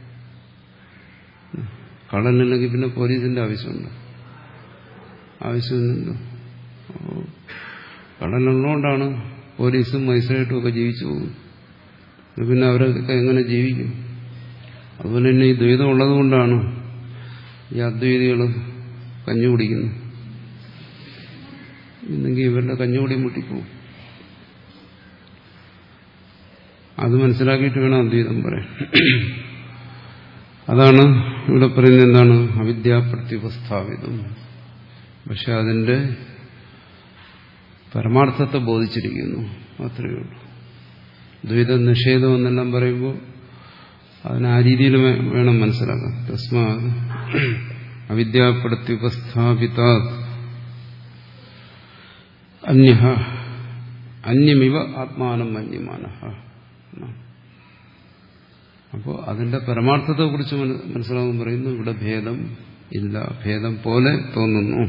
കള്ളനില്ലെങ്കിൽ പിന്നെ പോലീസിന്റെ ആവശ്യമുണ്ട്? ആവശ്യമില്ലല്ലോ. കള്ളനുള്ളതുകൊണ്ടാണ് പോലീസും മജിസ്ട്രേറ്റും ഒക്കെ ജീവിച്ചു പോകുന്നത്. പിന്നെ അവരൊക്കെ എങ്ങനെ ജീവിക്കും? അതുപോലെ തന്നെ ഈ ദ്വൈതം ഉള്ളതുകൊണ്ടാണ് ഈ അദ്വൈതികൾ കഞ്ഞി കുടിക്കുന്നത്. ഇല്ലെങ്കിൽ ഇവരുടെ കഞ്ഞുകൂടി മുട്ടിപ്പോവും. അത് മനസ്സിലാക്കിയിട്ട് വേണം അദ്വൈതം പറയാൻ. അതാണ് ഇവിടെ പറയുന്നത്. എന്താണ്? അവിദ്യാപ്രത്യുപസ്ഥാപിതം. പക്ഷെ അതിന്റെ പരമാർത്ഥത്തെ ബോധിച്ചിരിക്കുന്നു, അത്രയേ ഉള്ളൂ. ദ്വൈത നിഷേധം എന്നെല്ലാം പറയുമ്പോൾ അതിന് ആ രീതിയിൽ വേണം മനസ്സിലാക്കാൻ. തസ്മാ അവിദ്യാപ്രത്യുപസ്ഥാപിത അന്യ അന്യമിവ ആത്മാനം മന്യമാനഃ. അപ്പോൾ അതിന്റെ പരമാർത്ഥത്തെ കുറിച്ച് മനസ്സിലാകും. പറയുന്നു ഇവിടെ ഭേദം ഇല്ല, ഭേദം പോലെ തോന്നുന്നു.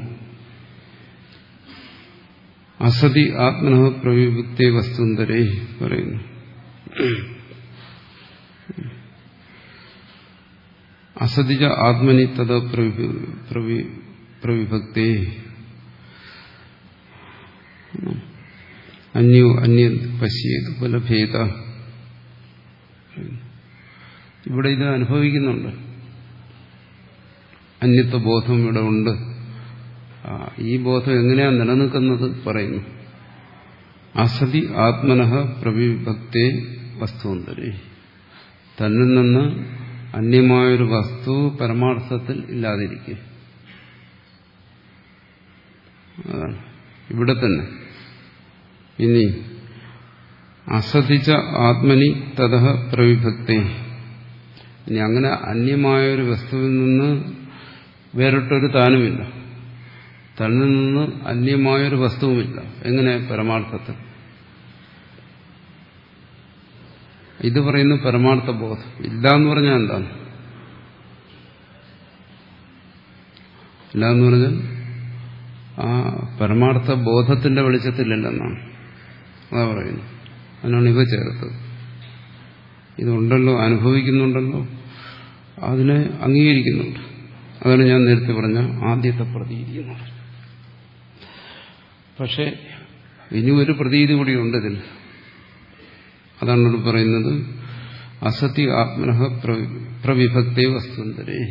അസതി ആത്മനഃ പ്രവിഭക്തേ വസ്തുന്തരേ പറയുന്നു. അസതിജ ആത്മനി തദ പ്രവിഭക്തേ അന്യോ അന്യ പശ്യേത് ഫലഭേദ. ഇവിടെ ഇത് അനുഭവിക്കുന്നുണ്ട്. അന്യത്വ ബോധം ഇവിടെ ഉണ്ട്. ഈ ബോധം എങ്ങനെയാണ് നിലനിൽക്കുന്നത് പറയുന്നു. അസതി ആത്മനഃ പ്രവിഭക്തേ വസ്തുവന്തരേ. തന്നിൽ നിന്ന് അന്യമായൊരു വസ്തു പരമാർത്ഥത്തിൽ ഇല്ലാതിരിക്കെ. അതാണ് ഇവിടെ തന്നെ. ഇനി അസതിച്ച ആത്മനി തതഃ പ്രവിഭക്തേ. ഇനി അങ്ങനെ അന്യമായൊരു വസ്തുവിൽ നിന്ന് വേറിട്ടൊരു താനുമില്ല, തന്നിൽ നിന്ന് അന്യമായൊരു വസ്തുവുമില്ല. എങ്ങനെ? പരമാർത്ഥത്തിൽ. ഇത് പറയുന്നു പരമാർത്ഥ ബോധം. ഇല്ല എന്ന് പറഞ്ഞാൽ എന്താണ്? ഇല്ല എന്ന് പറഞ്ഞാൽ ആ പരമാർത്ഥ ബോധത്തിന്റെ വെളിച്ചത്തിലല്ലെന്നാണ് അതാ പറയുന്നു. അതിനാണ് ഇവ ചേർത്തത്. ഇതുണ്ടല്ലോ, അനുഭവിക്കുന്നുണ്ടല്ലോ, അതിനെ അംഗീകരിക്കുന്നുണ്ട്. അതാണ് ഞാൻ നേരത്തെ പറഞ്ഞ ആദ്യത്തെ പ്രതീതി എന്ന് പറഞ്ഞു. പക്ഷെ ഇനി ഒരു പ്രതീതി കൂടിയുണ്ട് ഇതിൽ. അതാണ് ഇവിടെ പറയുന്നത്. അസതി ആത്മനഃ പ്രവിഭക്തേ വസ്തുന്തരേ.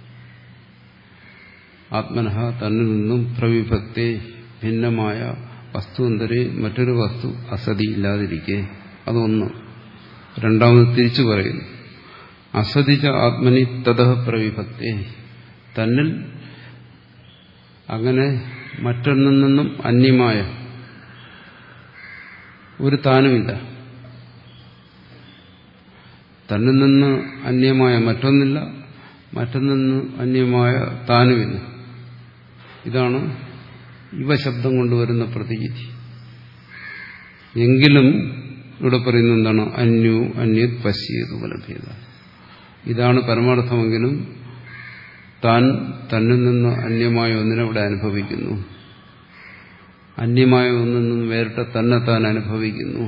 ആത്മനഃ തന്നിൽ നിന്നും പ്രവിഭക്തേ ഭിന്നമായ വസ്തുവന്തരെ മറ്റൊരു വസ്തു അസതി ഇല്ലാതിരിക്കെ. അതൊന്ന്. രണ്ടാമത് തിരിച്ചു പറയുന്നു. അസതിച്ച ആത്മനി തതഃ പ്രവിഭക്തേ. തന്നിൽ അങ്ങനെ മറ്റൊന്നിൽ നിന്നും അന്യമായ ഒരു താനുമില്ല. തന്നിൽ നിന്ന് അന്യമായ മറ്റൊന്നില്ല, മറ്റൊന്നിൽ നിന്ന് അന്യമായ താനുമില്ല. ഇതാണ് ഇവ ശബ്ദം കൊണ്ടുവരുന്ന പ്രതീതി. എങ്കിലും ഇവിടെ പറയുന്നത് എന്താണ്? അന്യോ അന്യത് പശ്യേതു ഫലഭേദ. ഇതാണ് പരമാർത്ഥമെങ്കിലും താൻ തന്നിൽ നിന്ന് അന്യമായ ഒന്നിനെ ഇവിടെ അനുഭവിക്കുന്നു. അന്യമായ ഒന്നിൽ നിന്ന് വേറിട്ട് തന്നെ താൻ അനുഭവിക്കുന്നു.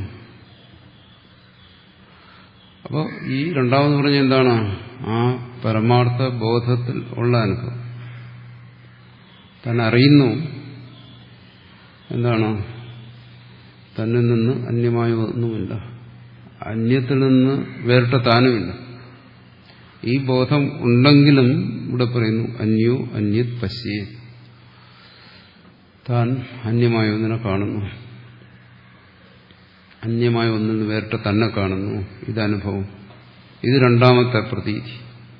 അപ്പോൾ ഈ രണ്ടാമത് പറഞ്ഞ എന്താണ്? ആ പരമാർത്ഥ ബോധത്തിൽ ഉള്ള അനുഭവം താൻ അറിയുന്നു. എന്താണ്? തന്നിൽ നിന്ന് അന്യമായ ഒന്നുമില്ല, അന്യത്തിൽ നിന്ന് വേറിട്ട താനുമില്ല. ഈ ബോധം ഉണ്ടെങ്കിലും ഇവിടെ പറയുന്നു അന്യോ അന്യത് പശ്യേ, താൻ അന്യമായ ഒന്നിനെ കാണുന്നു, അന്യമായ ഒന്നിൽ നിന്ന് വേറിട്ട തന്നെ കാണുന്നു. ഇതനുഭവം. ഇത് രണ്ടാമത്തെ പ്രതീതി.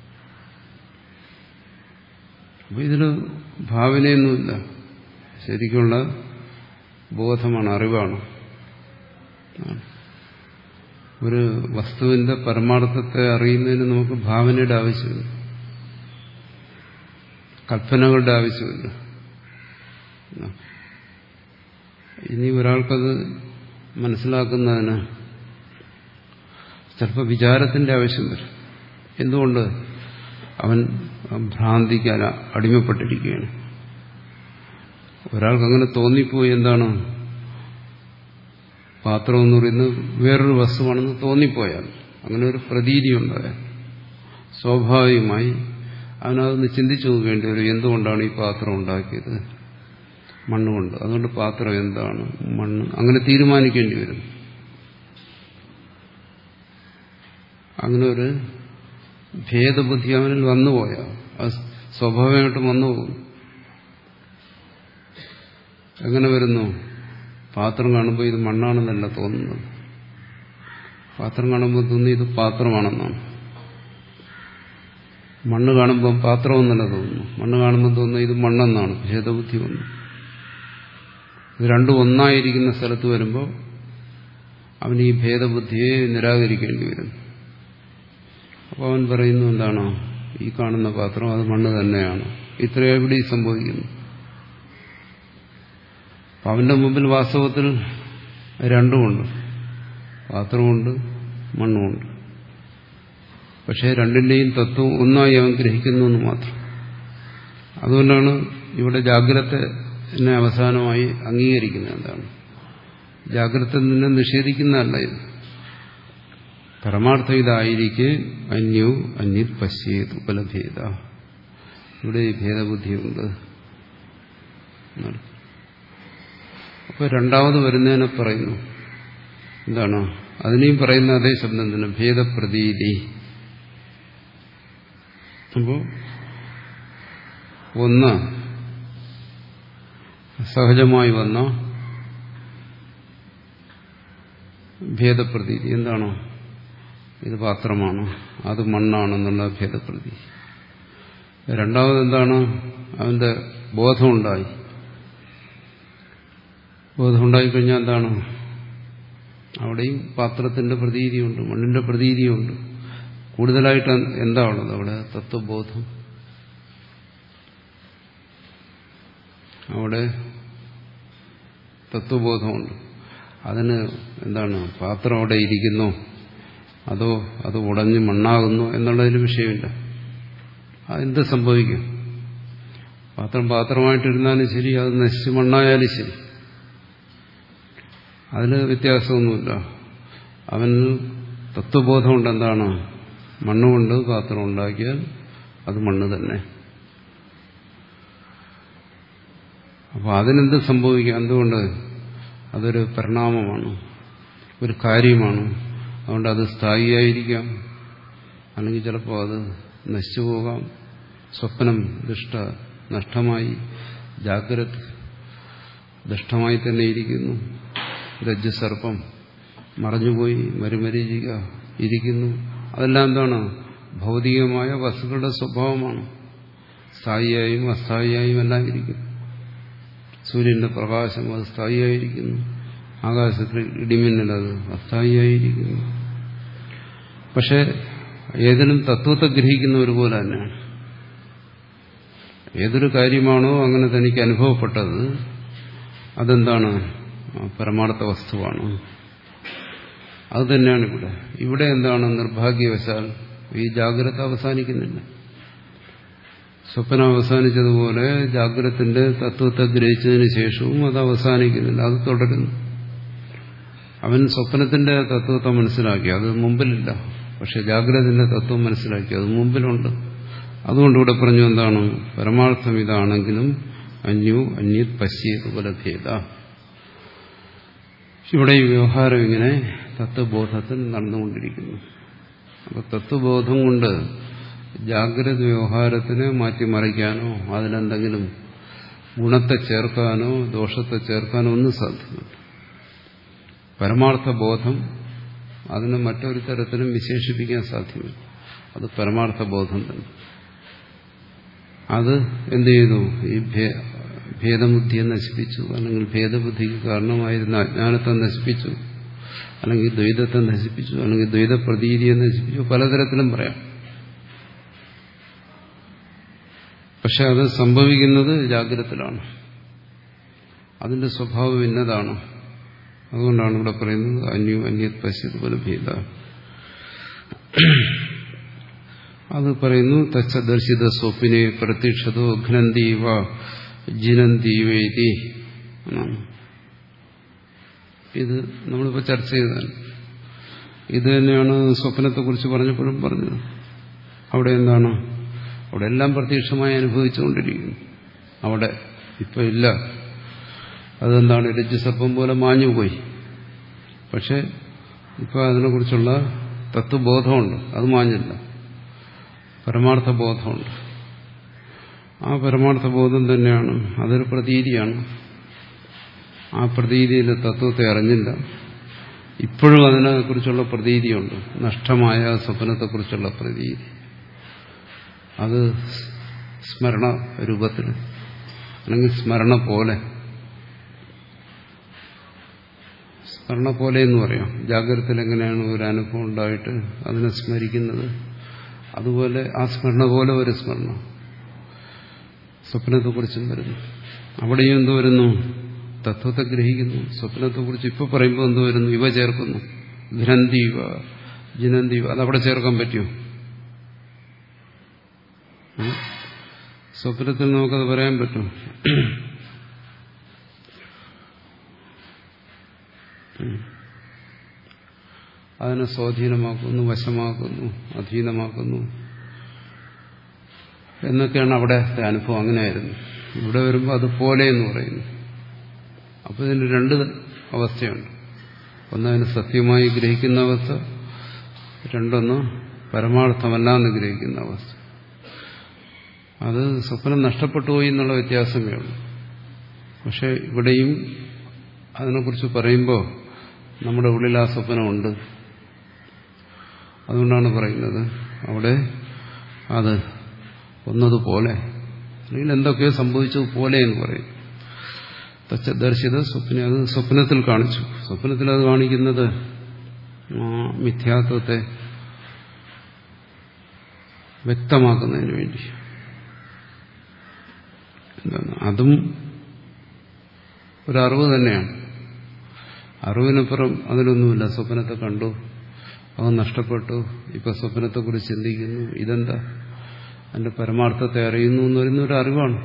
അപ്പൊ ഇതിന് ഭാവനയൊന്നുമില്ല, ശരിക്കുള്ള ബോധമാണ്, അറിവാണ്. ഒരു വസ്തുവിന്റെ പരമാർത്ഥത്തെ അറിയുന്നതിന് നമുക്ക് ഭാവനയുടെ ആവശ്യമില്ല, കൽപ്പനകളുടെ ആവശ്യമില്ല. ഇനി ഒരാൾക്കത് മനസ്സിലാക്കുന്നതിന് ചിലപ്പോൾ വിചാരത്തിന്റെ ആവശ്യം വരും. എന്തുകൊണ്ട്? അവൻ ഭ്രാന്തിക്ക് അടിമപ്പെട്ടിരിക്കുകയാണ്. ഒരാൾക്ക് അങ്ങനെ തോന്നിപ്പോയി, എന്താണ്? പാത്രം എന്ന് പറയുന്നത് വേറൊരു വസ്തുവാണെന്ന് തോന്നിപ്പോയാൽ, അങ്ങനെ ഒരു പ്രതീതി ഉണ്ടായാൽ സ്വാഭാവികമായി അവനതൊന്ന് ചിന്തിച്ചു നോക്കേണ്ടി വരും. എന്തുകൊണ്ടാണ് ഈ പാത്രം ഉണ്ടാക്കിയത്? മണ്ണുകൊണ്ട്. അതുകൊണ്ട് പാത്രം എന്താണ്? മണ്ണ്. അങ്ങനെ തീരുമാനിക്കേണ്ടി വരും. അങ്ങനെ ഒരു ഭേദബുദ്ധി അവനിൽ വന്നുപോയാൽ അത് സ്വാഭാവികമായിട്ടും വന്നുപോകും. എങ്ങനെ വരുന്നു? പാത്രം കാണുമ്പോൾ ഇത് മണ്ണാണെന്നല്ല തോന്നുന്നത്. പാത്രം കാണുമ്പോൾ തോന്നി ഇത് പാത്രമാണെന്നാണ്. മണ്ണ് കാണുമ്പോൾ പാത്രമെന്നല്ല തോന്നുന്നു. മണ്ണ് കാണുമ്പോൾ തോന്നുന്നു ഇത് മണ്ണെന്നാണ്. ഭേദബുദ്ധി വന്നു. ഇത് രണ്ടും ഒന്നായിരിക്കുന്ന സ്ഥലത്ത് വരുമ്പോൾ അവൻ ഈ ഭേദബുദ്ധിയെ നിരാകരിക്കേണ്ടി വരും. അപ്പോൾ അവൻ പറയുന്നു, എന്താണ്? ഈ കാണുന്ന പാത്രം അത് മണ്ണ് തന്നെയാണ്. ഇത്രയും എവിടെ സംഭവിക്കുന്നു? അവന്റെ മുമ്പിൽ വാസ്തവത്തിൽ രണ്ടുമുണ്ട്, പാത്രമുണ്ട്, മണ്ണുമുണ്ട്. പക്ഷേ രണ്ടിന്റെയും തത്വം ഒന്നായി അവൻ ഗ്രഹിക്കുന്നു എന്ന് മാത്രം. അതുകൊണ്ടാണ് ഇവിടെ ജാഗ്രതനെ അവസാനമായി അംഗീകരിക്കുന്നത്. എന്താണ്? ജാഗ്രത നിന്നെ നിഷേധിക്കുന്നതല്ല ഇത്. പരമാർത്ഥം ഇതായിരിക്കെ അന്യോ അന്യത് പശ്യേത് ഉപലഭേദ. ഇവിടെ ഈ ഭേദബുദ്ധിയുണ്ട്. അപ്പൊ രണ്ടാമത് വരുന്നതിനെ പറയുന്നു, എന്താണ്? അതിനെയും പറയുന്ന അതേ ശബ്ദം തന്നെ, ഭേദപ്രതീതി. അപ്പോ ഒന്ന് സഹജമായി വന്ന ഭേദപ്രതീതി. എന്താണോ? ഇത് പാത്രമാണ്, അത് മണ്ണാണെന്നുള്ള ഭേദപ്രതീതി. രണ്ടാമത് എന്താണ്? അവന്റെ ബോധമുണ്ടായി. ബോധമുണ്ടായിക്കഴിഞ്ഞാൽ എന്താണ്? അവിടെയും പാത്രത്തിന്റെ പ്രതീതിയുണ്ട്, മണ്ണിന്റെ പ്രതീതിയുണ്ട്. കൂടുതലായിട്ട് എന്താ ഉള്ളത് അവിടെ? തത്വബോധം. അവിടെ തത്വബോധമുണ്ട്. അതിന് എന്താണ്? പാത്രം അവിടെ ഇരിക്കുന്നു, അതോ അത് ഉടഞ്ഞ് മണ്ണാകുന്നു എന്നുള്ളതിന് വിഷയമില്ല. അതെന്ത് സംഭവിക്കും? പാത്രം പാത്രമായിട്ടിരുന്നാലും ശരി, അത് നശിച്ച് മണ്ണായാലും ശരി, അതിന് വ്യത്യാസമൊന്നുമില്ല. അവന് തത്വബോധമുണ്ട്. എന്താണ്? മണ്ണുകൊണ്ട് പാത്രം ഉണ്ടാക്കിയാൽ അത് മണ്ണ് തന്നെ. അപ്പോൾ അതിനെന്ത് സംഭവിക്കാം? എന്തുകൊണ്ട്? അതൊരു പരിണാമമാണ്, ഒരു കാര്യമാണ്. അതുകൊണ്ട് അത് സ്ഥായിയായിരിക്കാം, അല്ലെങ്കിൽ ചിലപ്പോൾ അത് നശിച്ചു പോകാം. സ്വപ്നം ദുഷ്ട നഷ്ടമായി, ജാഗ്രത ദുഷ്ടമായി തന്നെ ഇരിക്കുന്നു. രജ്ജുസർപ്പം മറഞ്ഞുപോയി, മരുമരീചിക ഇരിക്കുന്നു. അതെല്ലാം എന്താണ്? ഭൗതികമായ വസ്തുക്കളുടെ സ്വഭാവമാണ്. സ്ഥായിയായും അസ്ഥായിയായും എല്ലാം ഇരിക്കും. സൂര്യന്റെ പ്രകാശം അത് സ്ഥായിയായിരിക്കുന്നു, ആകാശത്തിൽ ഇടിമിന്നൽ അത് അസ്ഥായിയായിരിക്കുന്നു. പക്ഷെ ഏതിനും തത്വത്തെ ഗ്രഹിക്കുന്ന ഒരുപോലെ തന്നെയാണ്. ഏതൊരു കാര്യമാണോ അങ്ങനെ തനിക്ക് അനുഭവപ്പെട്ടത്, അതെന്താണ്? പരമാർത്ഥ വസ്തുവാണ്. അത് തന്നെയാണ് ഇവിടെ. ഇവിടെ എന്താണ്? നിർഭാഗ്യവശാൽ ഈ ജാഗ്രത അവസാനിക്കുന്നില്ല. സ്വപ്നം അവസാനിച്ചതുപോലെ ജാഗ്രതത്തിന്റെ തത്വത്തെ ഗ്രഹിച്ചതിന് ശേഷവും അത് അവസാനിക്കുന്നില്ല, അത് തുടരുന്നു. അവൻ സ്വപ്നത്തിന്റെ തത്വത്തെ മനസ്സിലാക്കി, അത് മുമ്പിലില്ല. പക്ഷെ ജാഗ്രതത്തിന്റെ തത്വം മനസ്സിലാക്കി, അത് മുമ്പിലുണ്ട്. അതുകൊണ്ട് ഇവിടെ പറഞ്ഞു എന്താണ്, പരമാർത്ഥം ഇതാണെങ്കിലും അന്യു അന്യത് പശ്യേത് ഉപലഭ്യത. ഇവിടെ ഈ വ്യവഹാരം ഇങ്ങനെ തത്വബോധത്തിൽ നടന്നുകൊണ്ടിരിക്കുന്നു. അപ്പൊ തത്വബോധം കൊണ്ട് ജാഗ്രത വ്യവഹാരത്തിനെ മാറ്റിമറിക്കാനോ അതിലെന്തെങ്കിലും ഗുണത്തെ ചേർക്കാനോ ദോഷത്തെ ചേർക്കാനോ ഒന്നും സാധ്യമല്ല. പരമാർത്ഥ ബോധം അതിനെ മറ്റൊരു തരത്തിലും വിശേഷിപ്പിക്കാൻ സാധ്യമല്ല. അത് പരമാർത്ഥ ബോധം തന്നെ. അത് എന്ത് ചെയ്തു? ഈ ഭേദബുദ്ധിയെ നശിപ്പിച്ചു, അല്ലെങ്കിൽ ഭേദബുദ്ധിക്ക് കാരണമായിരുന്ന അജ്ഞാനത്തെ നശിപ്പിച്ചു, അല്ലെങ്കിൽ ദ്വൈതത്തെ നശിപ്പിച്ചു, അല്ലെങ്കിൽ ദ്വൈത പ്രതീതിയെ നശിപ്പിച്ചു, പലതരത്തിലും പറയാം. പക്ഷെ അത് സംഭവിക്കുന്നത് ജാഗ്രതത്തിലാണ്. അതിന്റെ സ്വഭാവം ഇന്നതാണ്. അതുകൊണ്ടാണ് ഇവിടെ പറയുന്നത് അന്യു അന്യത് പശ്യത് ഉപലഭ്യത. അത് പറയുന്നു തച്ചദർശിത സ്വപ്നെ പ്രത്യക്ഷതോ ഘ്നന്തീവ ജിനന്തീവേതി. ഇത് നമ്മളിപ്പോൾ ചർച്ച ചെയ്തതാണ്. ഇത് തന്നെയാണ് സ്വപ്നത്തെക്കുറിച്ച് പറഞ്ഞപ്പോഴും പറഞ്ഞത്. അവിടെ എന്താണ്? അവിടെ എല്ലാം പ്രത്യക്ഷമായി അനുഭവിച്ചുകൊണ്ടിരിക്കുന്നു. അവിടെ ഇപ്പം ഇല്ല. അതെന്താണ്? രജ്ജുസർപ്പം പോലെ മാഞ്ഞുപോയി. പക്ഷെ ഇപ്പം അതിനെക്കുറിച്ചുള്ള തത്വബോധമുണ്ട്, അത് മാഞ്ഞില്ല. പരമാർത്ഥ ബോധമുണ്ട്. ആ പരമാർത്ഥ ബോധം തന്നെയാണ്, അതൊരു പ്രതീതിയാണ്. ആ പ്രതീതിയിൽ തത്വത്തെ അറിഞ്ഞില്ല. ഇപ്പോഴും അതിനെക്കുറിച്ചുള്ള പ്രതീതിയുണ്ട്, നഷ്ടമായ സ്വപ്നത്തെക്കുറിച്ചുള്ള പ്രതീതി. അത് സ്മരണ രൂപത്തിൽ, അല്ലെങ്കിൽ സ്മരണ പോലെ. സ്മരണ പോലെ എന്ന് പറയാം. ജാഗ്രതത്തിൽ എങ്ങനെയാണ് ഒരു അനുഭവം ഉണ്ടായിട്ട് അതിനെ സ്മരിക്കുന്നത്, അതുപോലെ ആ സ്മരണ പോലെ ഒരു സ്മരണ സ്വപ്നത്തെക്കുറിച്ചും വരുന്നു. അവിടെയും എന്ത് വരുന്നു? തത്വത്തെ ഗ്രഹിക്കുന്നു. സ്വപ്നത്തെക്കുറിച്ച് ഇപ്പൊ പറയുമ്പോൾ എന്ത് വരുന്നു? ഇവ ചേർക്കുന്നു. ഘ്നന്തീവ ജിനന്തീവ. അതവിടെ ചേർക്കാൻ പറ്റുമോ? സ്വപ്നത്തിൽ നമുക്കത് പറയാൻ പറ്റും. അതിനെ സ്വാധീനമാക്കുന്നു, വശമാക്കുന്നു, അധീനമാക്കുന്നു എന്നൊക്കെയാണ് അവിടുത്തെ അനുഭവം. അങ്ങനെയായിരുന്നു. ഇവിടെ വരുമ്പോൾ അതുപോലെ എന്ന് പറയുന്നു. അപ്പോൾ ഇതിന് രണ്ട് അവസ്ഥയുണ്ട്. ഒന്നതിന് സത്യമായി ഗ്രഹിക്കുന്ന അവസ്ഥ, രണ്ടൊന്ന് പരമാർത്ഥമല്ലാന്ന് ഗ്രഹിക്കുന്ന അവസ്ഥ. അത് സ്വപ്നം നഷ്ടപ്പെട്ടു പോയി എന്നുള്ള വ്യത്യാസമേ ഉള്ളൂ. പക്ഷെ ഇവിടെയും അതിനെക്കുറിച്ച് പറയുമ്പോൾ നമ്മുടെ ഉള്ളിൽ ആ സ്വപ്നമുണ്ട്. അതുകൊണ്ടാണ് പറയുന്നത് അവിടെ അത് ഒന്നതുപോലെ, അല്ലെങ്കിൽ എന്തൊക്കെയോ സംഭവിച്ചതുപോലെ എന്ന് പറയും. തച്ചദർശിത സ്വപ്നം, അത് സ്വപ്നത്തിൽ കാണിച്ചു. സ്വപ്നത്തിൽ അത് കാണിക്കുന്നത് മിഥ്യാത്വത്തെ വ്യക്തമാക്കുന്നതിന് വേണ്ടി. എന്താണ്? അതും ഒരറിവ് തന്നെയാണ്. അറിവിനപ്പുറം അതിലൊന്നുമില്ല. സ്വപ്നത്തെ കണ്ടു, അത് നഷ്ടപ്പെട്ടു, ഇപ്പൊ സ്വപ്നത്തെക്കുറിച്ച് ചിന്തിക്കുന്നു, ഇതെന്താ? അതിന്റെ പരമാർത്ഥത്തെ അറിയുന്നു എന്ന് പറയുന്ന ഒരു അറിവാണ്.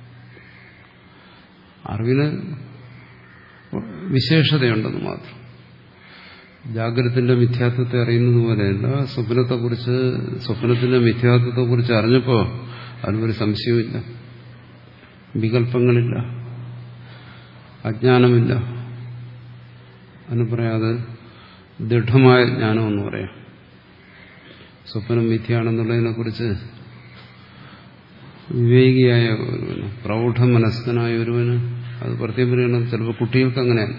അറിവിന് വിശേഷതയുണ്ടെന്ന് മാത്രം. ജാഗ്രതത്തിന്റെ മിഥ്യാത്വത്തെ അറിയുന്നത് പോലെയല്ല സ്വപ്നത്തെക്കുറിച്ച്. സ്വപ്നത്തിന്റെ മിഥ്യാത്വത്തെക്കുറിച്ച് അറിഞ്ഞപ്പോൾ അതിനൊരു സംശയമില്ല, വികല്പങ്ങളില്ല, അജ്ഞാനമില്ല. അതിന് പറയാതെ ദൃഢമായ ജ്ഞാനമെന്ന് പറയാം. സ്വപ്നം മിഥ്യയാണെന്നുള്ളതിനെക്കുറിച്ച് വിവേകിയായ ഒരുവന്, പ്രൗഢമനസ്കനായ ഒരുവന് അത് പ്രത്യേകം പറയണം. ചിലപ്പോൾ കുട്ടികൾക്ക് അങ്ങനെയല്ല.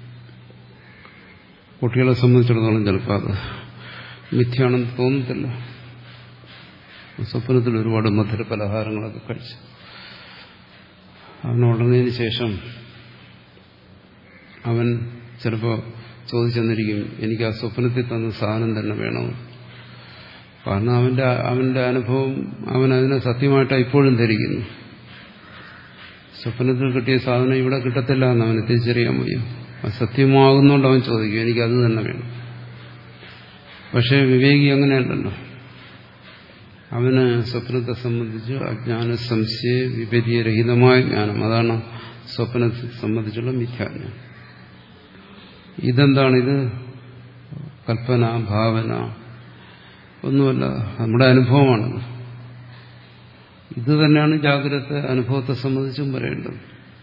കുട്ടികളെ സംബന്ധിച്ചിടത്തോളം ചിലപ്പോൾ അത് മിഥ്യയാണെന്ന് തോന്നത്തില്ല. സ്വപ്നത്തിൽ ഒരുപാട് മധുര പലഹാരങ്ങളൊക്കെ കഴിച്ച് അവൻ ഉടനതിന് ശേഷം അവൻ ചിലപ്പോൾ ചോദിച്ചെന്നിരിക്കും, എനിക്ക് ആ സ്വപ്നത്തിൽ തന്ന സാധനം തന്നെ വേണം. കാരണം അവന്റെ അവന്റെ അനുഭവം അവൻ അതിനെ സത്യമായിട്ടാണ് ഇപ്പോഴും ധരിക്കുന്നു. സ്വപ്നത്തിൽ കിട്ടിയ സാധനം ഇവിടെ കിട്ടത്തില്ല എന്ന് അവന് തിരിച്ചറിയാൻ വയ്യ. അത് സത്യമാകുന്നതുകൊണ്ട് അവൻ ചോദിക്കും, എനിക്കത് തന്നെ വേണം. പക്ഷേ വിവേകി അങ്ങനെയല്ലല്ലോ. അവന് സ്വപ്നത്തെ സംബന്ധിച്ച് അജ്ഞാന സംശയ വിപരീയരഹിതമായ ജ്ഞാനം, അതാണ് സ്വപ്നത്തെ സംബന്ധിച്ചുള്ള മിഥ്യാജ്ഞാനം. ഇതെന്താണ്? ഇത് കൽപ്പന, ഭാവന ഒന്നുമല്ല, നമ്മുടെ അനുഭവമാണ്. ഇത് തന്നെയാണ് ജാഗ്രത അനുഭവത്തെ സംബന്ധിച്ചും പറയേണ്ടത്.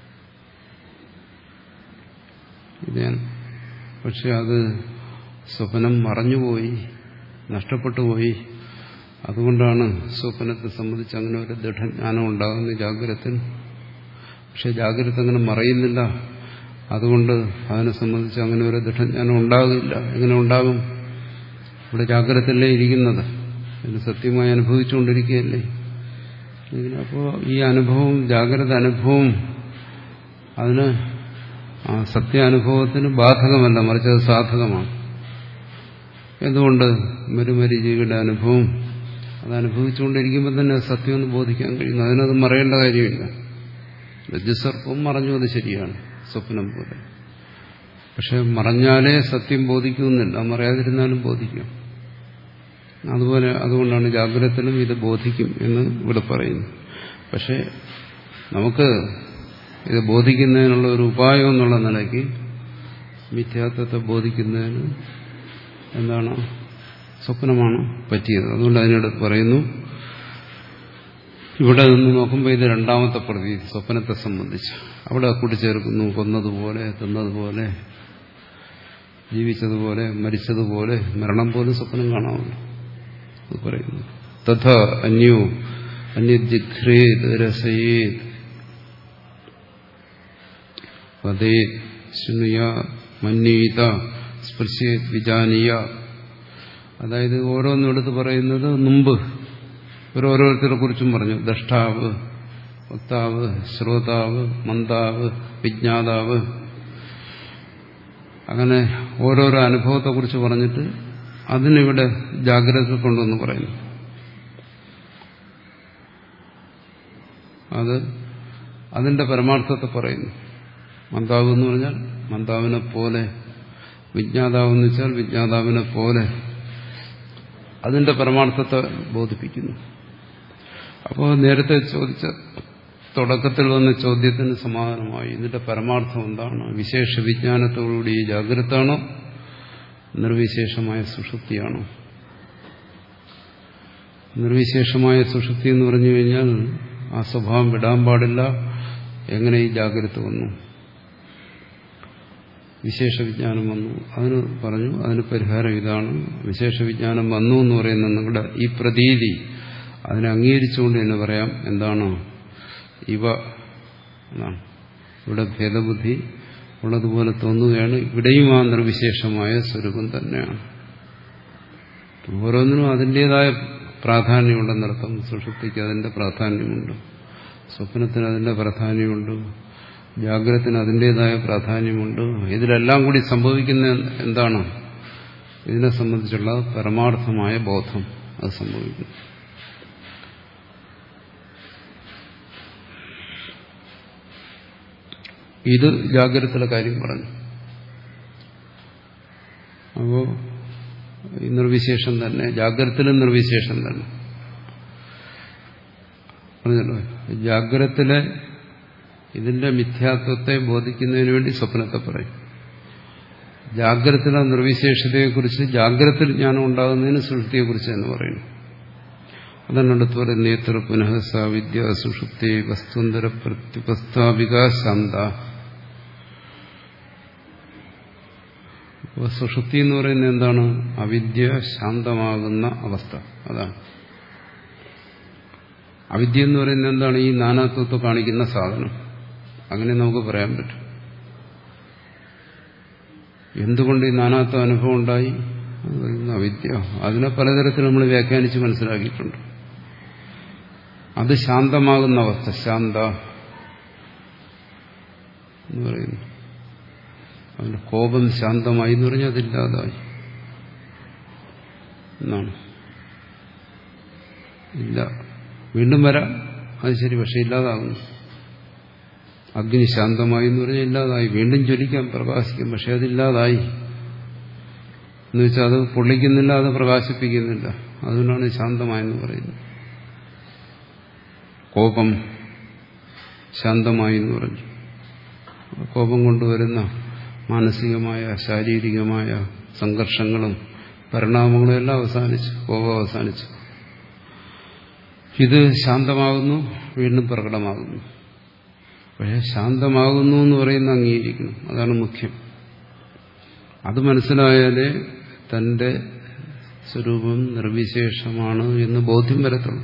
ഇതാണ്. പക്ഷെ അത് സ്വപ്നം മറഞ്ഞുപോയി, നഷ്ടപ്പെട്ടു പോയി. അതുകൊണ്ടാണ് സ്വപ്നത്തെ സംബന്ധിച്ച് അങ്ങനെ ഒരു ദൃഢജ്ഞാനം ഉണ്ടാകുന്ന ജാഗ്രതത്തിൽ. പക്ഷെ ജാഗ്രത അങ്ങനെ മറയുന്നില്ല. അതുകൊണ്ട് അതിനെ സംബന്ധിച്ച് അങ്ങനെ ഒരു ദൃഢജ്ഞാനം ഉണ്ടാകില്ല. എങ്ങനെ ഉണ്ടാകും? ഇവിടെ ജാഗ്രതയല്ലേ ഇരിക്കുന്നത്, അതിന് സത്യമായി അനുഭവിച്ചുകൊണ്ടിരിക്കുകയല്ലേ. അപ്പോൾ ഈ അനുഭവം, ജാഗ്രത അനുഭവം, അതിന് ആ സത്യാനുഭവത്തിന് ബാധകമല്ല, മറിച്ച് അത് സാധകമാണ്. എന്തുകൊണ്ട്? മരുമരീചിയുടെ അനുഭവം അത് അനുഭവിച്ചുകൊണ്ടിരിക്കുമ്പോൾ തന്നെ സത്യമെന്ന് ബോധിക്കാൻ കഴിയുന്നു. അതിനത് മറയേണ്ട കാര്യമില്ല. രജ്ജുസർപ്പം മറഞ്ഞു, അത് ശരിയാണ്, സ്വപ്നം പോലെ. പക്ഷെ മറഞ്ഞാലേ സത്യം ബോധിക്കുന്നില്ല, മറയാതിരുന്നാലും ബോധിക്കും. അതുപോലെ അതുകൊണ്ടാണ് ജാഗ്രതത്തിലും ഇത് ബോധിക്കും എന്ന് ഇവിടെ പറയുന്നു. പക്ഷെ നമുക്ക് ഇത് ബോധിക്കുന്നതിനുള്ള ഒരു ഉപായം എന്നുള്ള നിലയ്ക്ക് മിഥ്യാത്വത്തെ ബോധിക്കുന്നതിന് എന്താണ്? സ്വപ്നമാണ് പറ്റിയത്. അതുകൊണ്ട് അതിനടുത്ത് പറയുന്നു, ഇവിടെ നിന്ന് നോക്കുമ്പോൾ ഇത് രണ്ടാമത്തെ പ്രതീതി സ്വപ്നത്തെ സംബന്ധിച്ച്. അവിടെ കൂട്ടിച്ചേർക്കുന്നു, കൊന്നതുപോലെ, തിന്നതുപോലെ, ജീവിച്ചതുപോലെ, മരിച്ചതുപോലെ, മരണം പോലും സ്വപ്നം കാണാമല്ലോ. അത് പറയുന്നു. തഥ അന്യോ അന്യജിഘ്രേത് രസയേത് വദേത് ശൃണുയാ മന്വീത സ്പൃശേത് വിജാനീയ. അതായത് ഓരോന്നും എടുത്ത് പറയുന്നത് മുമ്പ് ഓരോരുത്തരെ കുറിച്ചും പറഞ്ഞു. ദ്രഷ്ടാവ്, വക്താവ്, ശ്രോതാവ്, മന്ദാവ്, വിജ്ഞാതാവ്, അങ്ങനെ ഓരോരോ അനുഭവത്തെക്കുറിച്ച് പറഞ്ഞിട്ട് അതിനിവിടെ ജാഗ്രത കൊണ്ടുവന്ന് പറയുന്നു. അത് അതിന്റെ പരമാർത്ഥത്തെ പറയുന്നു. മന്ദാവ് എന്ന് പറഞ്ഞാൽ മന്ദാവിനെ പോലെ, വിജ്ഞാതാവ് എന്ന് വെച്ചാൽ വിജ്ഞാതാവിനെ പോലെ, അതിന്റെ പരമാർത്ഥത്തെ ബോധിപ്പിക്കുന്നു. അപ്പോൾ നേരത്തെ ചോദിച്ച തുടക്കത്തിൽ വന്ന ചോദ്യത്തിന് സമാധാനമായി. ഇതിന്റെ പരമാർത്ഥം എന്താണ്? വിശേഷ വിജ്ഞാനത്തോടുകൂടി ഈ ജാഗ്രതാണോ നിർവിശേഷമായ സുഷുപ്തിയാണോ? നിർവിശേഷമായ സുഷുപ്തി എന്ന് പറഞ്ഞു കഴിഞ്ഞാൽ ആ സ്വഭാവം വിടാൻ പാടില്ല. എങ്ങനെ ഈ ജാഗ്രത വന്നു? വിശേഷ വിജ്ഞാനം വന്നു. അതിന് പറഞ്ഞു, അതിന് പരിഹാരം ഇതാണ്. വിശേഷ വിജ്ഞാനം വന്നു എന്ന് പറയുന്ന നിങ്ങളുടെ ഈ പ്രതീതി, അതിനെ അംഗീകരിച്ചുകൊണ്ട് തന്നെ പറയാം എന്താണ് ഇവ എന്നാണ്. ഇവിടെ ഭേദബുദ്ധി ഉള്ളതുപോലെ തോന്നുകയാണ്. ഇവിടെയും ആ നിർവിശേഷമായ സ്വരൂപം തന്നെയാണ്. ഓരോന്നിനും അതിൻ്റെതായ പ്രാധാന്യമുണ്ടെന്നർത്ഥം. സുഷുപ്തിക്ക് അതിൻ്റെ പ്രാധാന്യമുണ്ട്, സ്വപ്നത്തിന് അതിൻ്റെ പ്രാധാന്യമുണ്ട്, ജാഗ്രതത്തിന് അതിൻ്റെതായ പ്രാധാന്യമുണ്ട്. ഇതിലെല്ലാം കൂടി സംഭവിക്കുന്ന എന്താണ്? ഇതിനെ സംബന്ധിച്ചുള്ള പരമാർത്ഥമായ ബോധം അത് സംഭവിക്കുന്നു. ഇത് ജാഗ്രതയിലെ കാര്യം പറഞ്ഞു. അപ്പോ ഈ നിർവിശേഷം തന്നെ, ജാഗ്രതയിലും നിർവിശേഷം തന്നെ പറഞ്ഞല്ലോ. ജാഗ്രതയിലെ ഇതിന്റെ മിഥ്യാത്വത്തെ ബോധിക്കുന്നതിന് വേണ്ടി സ്വപ്നത്തെ പറയും. ജാഗ്രതയിലെ നിർവിശേഷതയെക്കുറിച്ച്, ജാഗ്രതയിൽ ജ്ഞാനം ഉണ്ടാകുന്നതിന് സുഷുപ്തിയെക്കുറിച്ച് എന്ന് പറയുന്നു. അതാണ് അടുത്ത് പറയുന്നത്. നേത്ര പുനഃ സാ വിദ്യ സുഷുപ്തി വസ്തുന്തര പ്രത്യുപസ്ഥാപിക ശാന്ത. സുഷുപ്തി എന്ന് പറയുന്നത് എന്താണ്? അവിദ്യ ശാന്തമാകുന്ന അവസ്ഥ. അതാണ് അവിദ്യ എന്ന് പറയുന്നത്. എന്താണ്? ഈ നാനാത്വത്തെ കാണിക്കുന്ന സാധനം. അങ്ങനെ നമുക്ക് പറയാൻ പറ്റും. എന്തുകൊണ്ട് ഈ നാനാത്വ അനുഭവം ഉണ്ടായി? അത് പറയുന്ന അവിദ്യ. അതിനെ പലതരത്തിൽ നമ്മൾ വ്യാഖ്യാനിച്ച് മനസ്സിലാക്കിയിട്ടുണ്ട്. അത് ശാന്തമാകുന്ന അവസ്ഥ, ശാന്ത എന്ന് പറയുന്നു. അതിന്റെ കോപം ശാന്തമായി എന്ന് പറഞ്ഞാൽ അതില്ലാതായി എന്നാണ്. ഇല്ല, വീണ്ടും വരാം, അത് ശരി, പക്ഷെ ഇല്ലാതാകുന്നു. അഗ്നി ശാന്തമായി എന്ന് പറഞ്ഞാൽ ഇല്ലാതായി. വീണ്ടും ജ്വലിക്കാം, പ്രകാശിക്കാം, പക്ഷെ അതില്ലാതായി എന്ന് വെച്ചാൽ അത് പൊള്ളിക്കുന്നില്ല, അത് പ്രകാശിപ്പിക്കുന്നില്ല. അതുകൊണ്ടാണ് ശാന്തമായെന്ന് പറയുന്നത്. കോപം ശാന്തമായി എന്ന് പറഞ്ഞു. കോപം കൊണ്ടുവരുന്ന മാനസികമായ ശാരീരികമായ സംഘർഷങ്ങളും പരിണാമങ്ങളും എല്ലാം അവസാനിച്ചു. കോപം അവസാനിച്ചു. ഇത് ശാന്തമാകുന്നു, വീണ്ടും പ്രകടമാകുന്നു. പക്ഷേ ശാന്തമാകുന്നു എന്ന് പറയുന്ന അംഗീകരിക്കണം, അതാണ് മുഖ്യം. അത് മനസ്സിലായാലേ തന്റെ സ്വരൂപം നിർവിശേഷമാണ് എന്ന് ബോധ്യം വരത്തുള്ളൂ.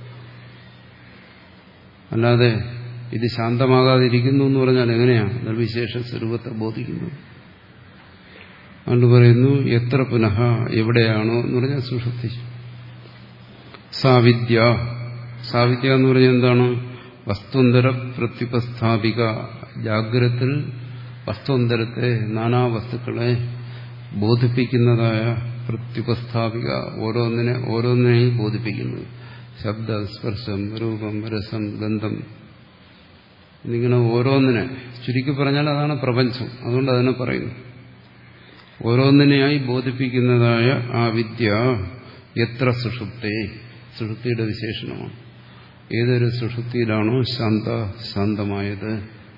അല്ലാതെ ഇത് ശാന്തമാകാതിരിക്കുന്നു എന്ന് പറഞ്ഞാൽ എങ്ങനെയാണ് നിർവിശേഷ സ്വരൂപത്തെ ബോധിക്കുന്നത്? അതുകൊണ്ട് പറയുന്നു എത്ര പുനഃ എവിടെയാണോ എന്ന് പറഞ്ഞാൽ സുഷുപ്തി. സാവിദ്യ, സാവിദ്യ എന്ന് പറഞ്ഞാൽ എന്താണ്? വസ്തുന്തര പ്രത്യുപസ്ഥാപിക. ജാഗ്രത്തിൽ വസ്തുന്തരത്തെ, നാനാ വസ്തുക്കളെ ബോധിപ്പിക്കുന്നതായ പ്രത്യുപസ്ഥാപിക, ഓരോന്നിനെ ഓരോന്നിനെയും ബോധിപ്പിക്കുന്നത്. ശബ്ദ, സ്പർശം, രൂപം, രസം, ഗന്ധം എന്നിങ്ങനെ ഓരോന്നിനെ, ചുരുക്കി പറഞ്ഞാൽ അതാണ് പ്രപഞ്ചം. അതുകൊണ്ട് അതിനെ പറയുന്നു. ഓരോന്നിനെയായി ബോധിപ്പിക്കുന്നതായ ആ വിദ്യ എത്ര സുഷുപ്തേ, സുഷുപ്തിയുടെ വിശേഷണമാണ്. ഏതൊരു സുഷുപ്തിയിലാണോ ശാന്ത ശാന്തമായത്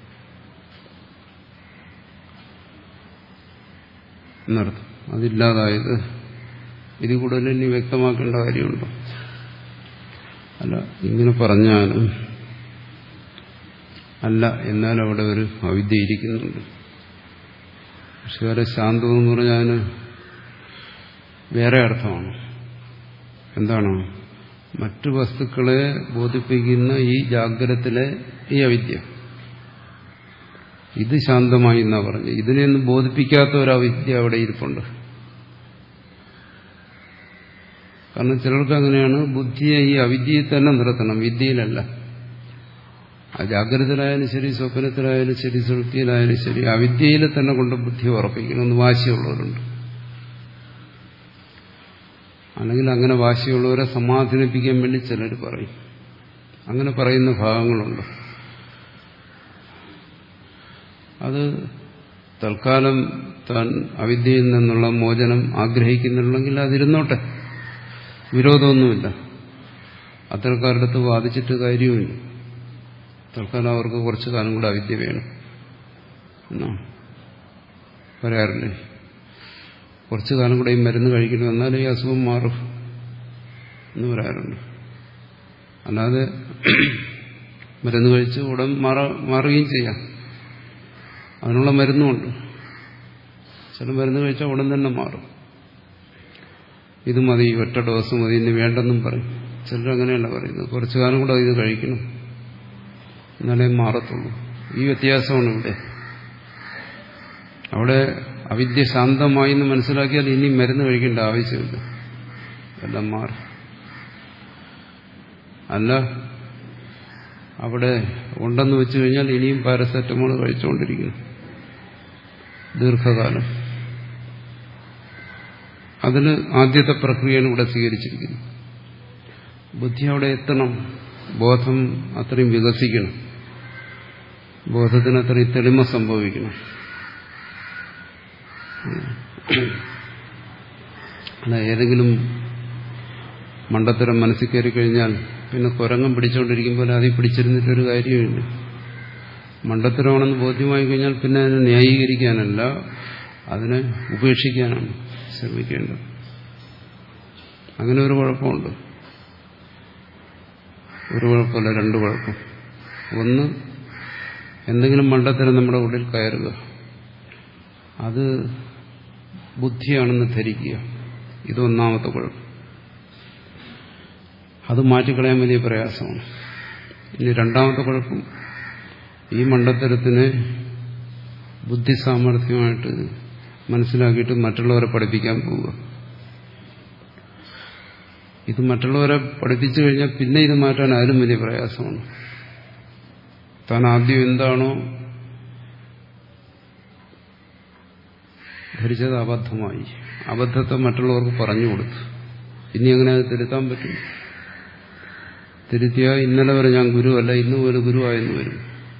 എന്നർത്ഥം, അതില്ലാതായത്. ഇത് കൂടുതൽ ഇനി വ്യക്തമാക്കേണ്ട കാര്യമുണ്ടോ? അല്ല, ഇങ്ങനെ പറഞ്ഞാലും അല്ല, എന്നാൽ അവിടെ ഒരു അവിദ്യ ഇരിക്കുന്നുണ്ട്. പക്ഷെ വേറെ ശാന്തം എന്ന് പറഞ്ഞാൽ വേറെ അർത്ഥമാണ്. എന്താണ്? മറ്റു വസ്തുക്കളെ ബോധിപ്പിക്കുന്ന ഈ ജാഗ്രതത്തിലെ ഈ അവിദ്യ, ഇത് ശാന്തമായി എന്നാ പറഞ്ഞു. ഇതിനെയൊന്നും ബോധിപ്പിക്കാത്ത ഒരു അവിദ്യ അവിടെ ഇരിപ്പുണ്ട്. കാരണം ചിലർക്ക് അങ്ങനെയാണ്, ബുദ്ധിയെ ഈ അവിദ്യയിൽ തന്നെ നിർത്തണം, വിദ്യയിലല്ല. ആ ജാഗ്രതയിലായാലും ശരി, സ്വപ്നത്തിലായാലും ശരി, സുഷുപ്തിയിലായാലും ശരി, അവിദ്യയിൽ തന്നെ കൊണ്ട് ബുദ്ധി ഉറപ്പിക്കണമെന്ന് വാശിയുള്ളവരുണ്ട്. അല്ലെങ്കിൽ അങ്ങനെ വാശിയുള്ളവരെ സമാധാനിപ്പിക്കാൻ വേണ്ടി ചിലർ പറയും. അങ്ങനെ പറയുന്ന ഭാഗങ്ങളുണ്ട്. അത് തൽക്കാലം താൻ അവിദ്യയിൽ നിന്നുള്ള മോചനം ആഗ്രഹിക്കുന്നുണ്ടെങ്കിൽ അതിരുന്നോട്ടെ, വിരോധമൊന്നുമില്ല. അത്തരക്കാരുടെ അടുത്ത് വാദിച്ചിട്ട് കാര്യവുമില്ല. തൽക്കാലം അവർക്ക് കുറച്ചു കാലം കൂടെ അവിദ്യ വേണം എന്നാ പറയാറില്ലേ? കുറച്ചു കാലം കൂടെ ഈ മരുന്ന് കഴിക്കണം, എന്നാലേ ഈ അസുഖം മാറും എന്ന് പറയാറുണ്ട്. അല്ലാതെ മരുന്ന് കഴിച്ച് ഉടൻ മാറാ മാറുകയും ചെയ്യാം. അതിനുള്ള മരുന്നുമുണ്ട്. ചില മരുന്ന് കഴിച്ചാൽ ഉടൻ തന്നെ മാറും. ഇത് മതി, ഒറ്റ ഡോസ് മതി, ഇനി വേണ്ടെന്നും പറയും. ചിലരങ്ങനെയല്ല പറയുന്നത്, കുറച്ചു കാലം കൂടെ ഇത് കഴിക്കണം എന്നാലേ മാറത്തുള്ളൂ. ഈ വ്യത്യാസമാണ് ഇവിടെ. അവിടെ അവിദ്യ ശാന്തമായി എന്ന് മനസ്സിലാക്കിയാൽ ഇനി മരുന്ന് കഴിക്കേണ്ട ആവശ്യമില്ല, എല്ലാം മാറും. അല്ല, അവിടെ ഉണ്ടെന്ന് വെച്ചു കഴിഞ്ഞാൽ ഇനിയും പാരസെറ്റമോൾ കഴിച്ചുകൊണ്ടിരിക്കുന്നു ദീർഘകാലം. അതിന് ആദ്യത്തെ പ്രക്രിയയാണ് ഇവിടെ സ്വീകരിച്ചിരിക്കുന്നത്. ബുദ്ധി അവിടെ എത്തണം, ബോധം അത്രയും വികസിക്കണം, ബോധത്തിന് അത്രയും തെളിമ സംഭവിക്കണം. അല്ല, ഏതെങ്കിലും മണ്ടത്തരം മനസ്സിൽ കയറി കഴിഞ്ഞാൽ പിന്നെ കുരങ്ങം പിടിച്ചുകൊണ്ടിരിക്കുമ്പോൾ അതിൽ പിടിച്ചിരുന്നിട്ടൊരു കാര്യമില്ല. മണ്ടത്തരമാണെന്ന് ബോധ്യമായി കഴിഞ്ഞാൽ പിന്നെ അതിനെ ന്യായീകരിക്കാനല്ല, അതിനെ ഉപേക്ഷിക്കാനാണ് ശ്രമിക്കേണ്ടത്. അങ്ങനെ ഒരു കുഴപ്പമുണ്ട്. ഒരു കുഴപ്പമല്ല, രണ്ട് കുഴപ്പം. ഒന്ന്, എന്തെങ്കിലും മണ്ടത്തരം നമ്മുടെ ഉള്ളിൽ കയറുക, അത് ബുദ്ധിയാണെന്ന് ധരിക്കുക. ഇതൊന്നാമത്തെ കുഴപ്പം. അത് മാറ്റിക്കളയാൻ വലിയ പ്രയാസമാണ്. ഇനി രണ്ടാമത്തെ കുഴപ്പം, ഈ മണ്ടത്തരത്തിനെ ബുദ്ധി സാമർഥ്യമായിട്ട് മനസ്സിലാക്കിയിട്ട് മറ്റുള്ളവരെ പഠിപ്പിക്കാൻ പോവുക. ഇത് മറ്റുള്ളവരെ പഠിപ്പിച്ചു കഴിഞ്ഞാൽ പിന്നെ ഇത് മാറ്റാൻ ആരും വലിയ പ്രയാസമാണ്. താൻ ആദ്യം എന്താണോ ധരിച്ചത് അബദ്ധമായി, അബദ്ധത്തെ മറ്റുള്ളവർക്ക് പറഞ്ഞു കൊടുത്തു. ഇനി എങ്ങനെ അത് തിരുത്താൻ പറ്റും? തിരുത്തിയാൽ ഇന്നലെ വരെ ഞാൻ ഗുരുവല്ല, ഇന്ന് ഒരു ഗുരുവായെന്ന് വരും.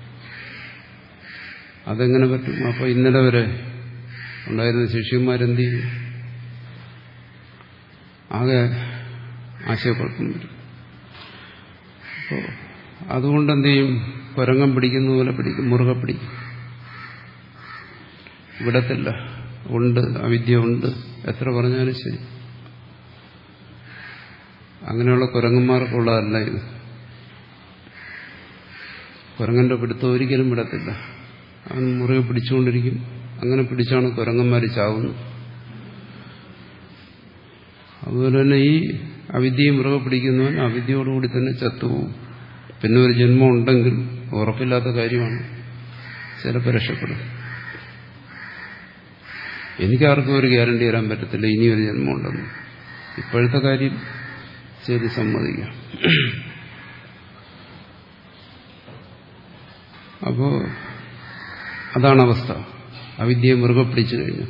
അതെങ്ങനെ പറ്റും? അപ്പോൾ ഇന്നലെ വരെ ഉണ്ടായിരുന്ന ശിഷ്യന്മാരെന്ത് ചെയ്യും? ആകെ ആശയക്കുഴപ്പം വരും. അപ്പോൾ അതുകൊണ്ട് എന്ത് ചെയ്യും? കുരങ്ങൻ പിടിക്കുന്ന പോലെ പിടിക്കും, മുറുകെ പിടിക്കും, വിടത്തില്ല. ഉണ്ട്, അവിദ്യ ഉണ്ട്, എത്ര പറഞ്ഞാലും ശരി. അങ്ങനെയുള്ള കുരങ്ങന്മാർക്കുള്ളതല്ല ഇത്. കുരങ്ങന്റെ പിടുത്തം ഒരിക്കലും വിടത്തില്ല, അവൻ മുറുകെ പിടിച്ചുകൊണ്ടിരിക്കും. അങ്ങനെ പിടിച്ചാണ് കുരങ്ങന്മാർ ചാവുന്നത്. അതുപോലെ തന്നെ ഈ അവിദ്യയെ മുറുകെ പിടിക്കുന്നവൻ അവിദ്യയോടുകൂടി തന്നെ ചത്തുപോകും. പിന്നെ ഒരു ജന്മം ഉണ്ടെങ്കിൽ ഉറപ്പില്ലാത്ത കാര്യമാണ്, ചിലപ്പോൾ രക്ഷപ്പെടും. എനിക്കാർക്കും ഒരു ഗ്യാരണ്ടി തരാൻ പറ്റത്തില്ല ഇനിയൊരു ജന്മം ഉണ്ടെന്ന്. ഇപ്പോഴത്തെ കാര്യം ശരി, സമ്മതിക്കാം. അപ്പോ അതാണ് അവസ്ഥ. അവിദ്യയെ മുറുകെ പിടിച്ചു കഴിഞ്ഞു.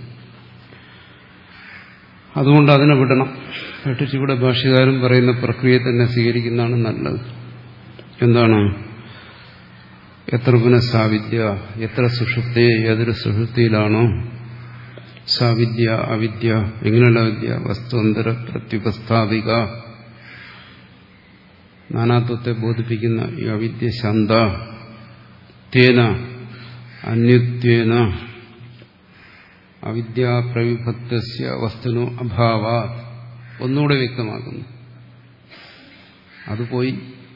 അതുകൊണ്ട് അതിനെ വിടണം. വിട്ടിട്ട് ഇവിടെ ഭാഷ്യകാരൻ പറയുന്ന പ്രക്രിയയെ തന്നെ സ്വീകരിക്കുന്നതാണ് നല്ലത്. എന്താണ്? എത്ര പുനഃസാവിദ്യ, എത്ര സുഷുപ്തി, ഏതൊരു സുഷുപ്തിയിലാണോ സാവിദ്യ അവിദ്യ, എങ്ങനെയുള്ള വിദ്യ? വസ്തുവന്തര പ്രത്യുപസ്ഥാപിക, നാനാത്വത്തെ ബോധിപ്പിക്കുന്ന ഈ അവിദ്യ ശാന്ത, തേന അന്യത്വേന അവിദ്യാപ്രവിഭക്തസ്യ വസ്തുനോ അഭാവ. ഒന്നുകൂടെ വ്യക്തമാക്കുന്നു. അത് പോയി.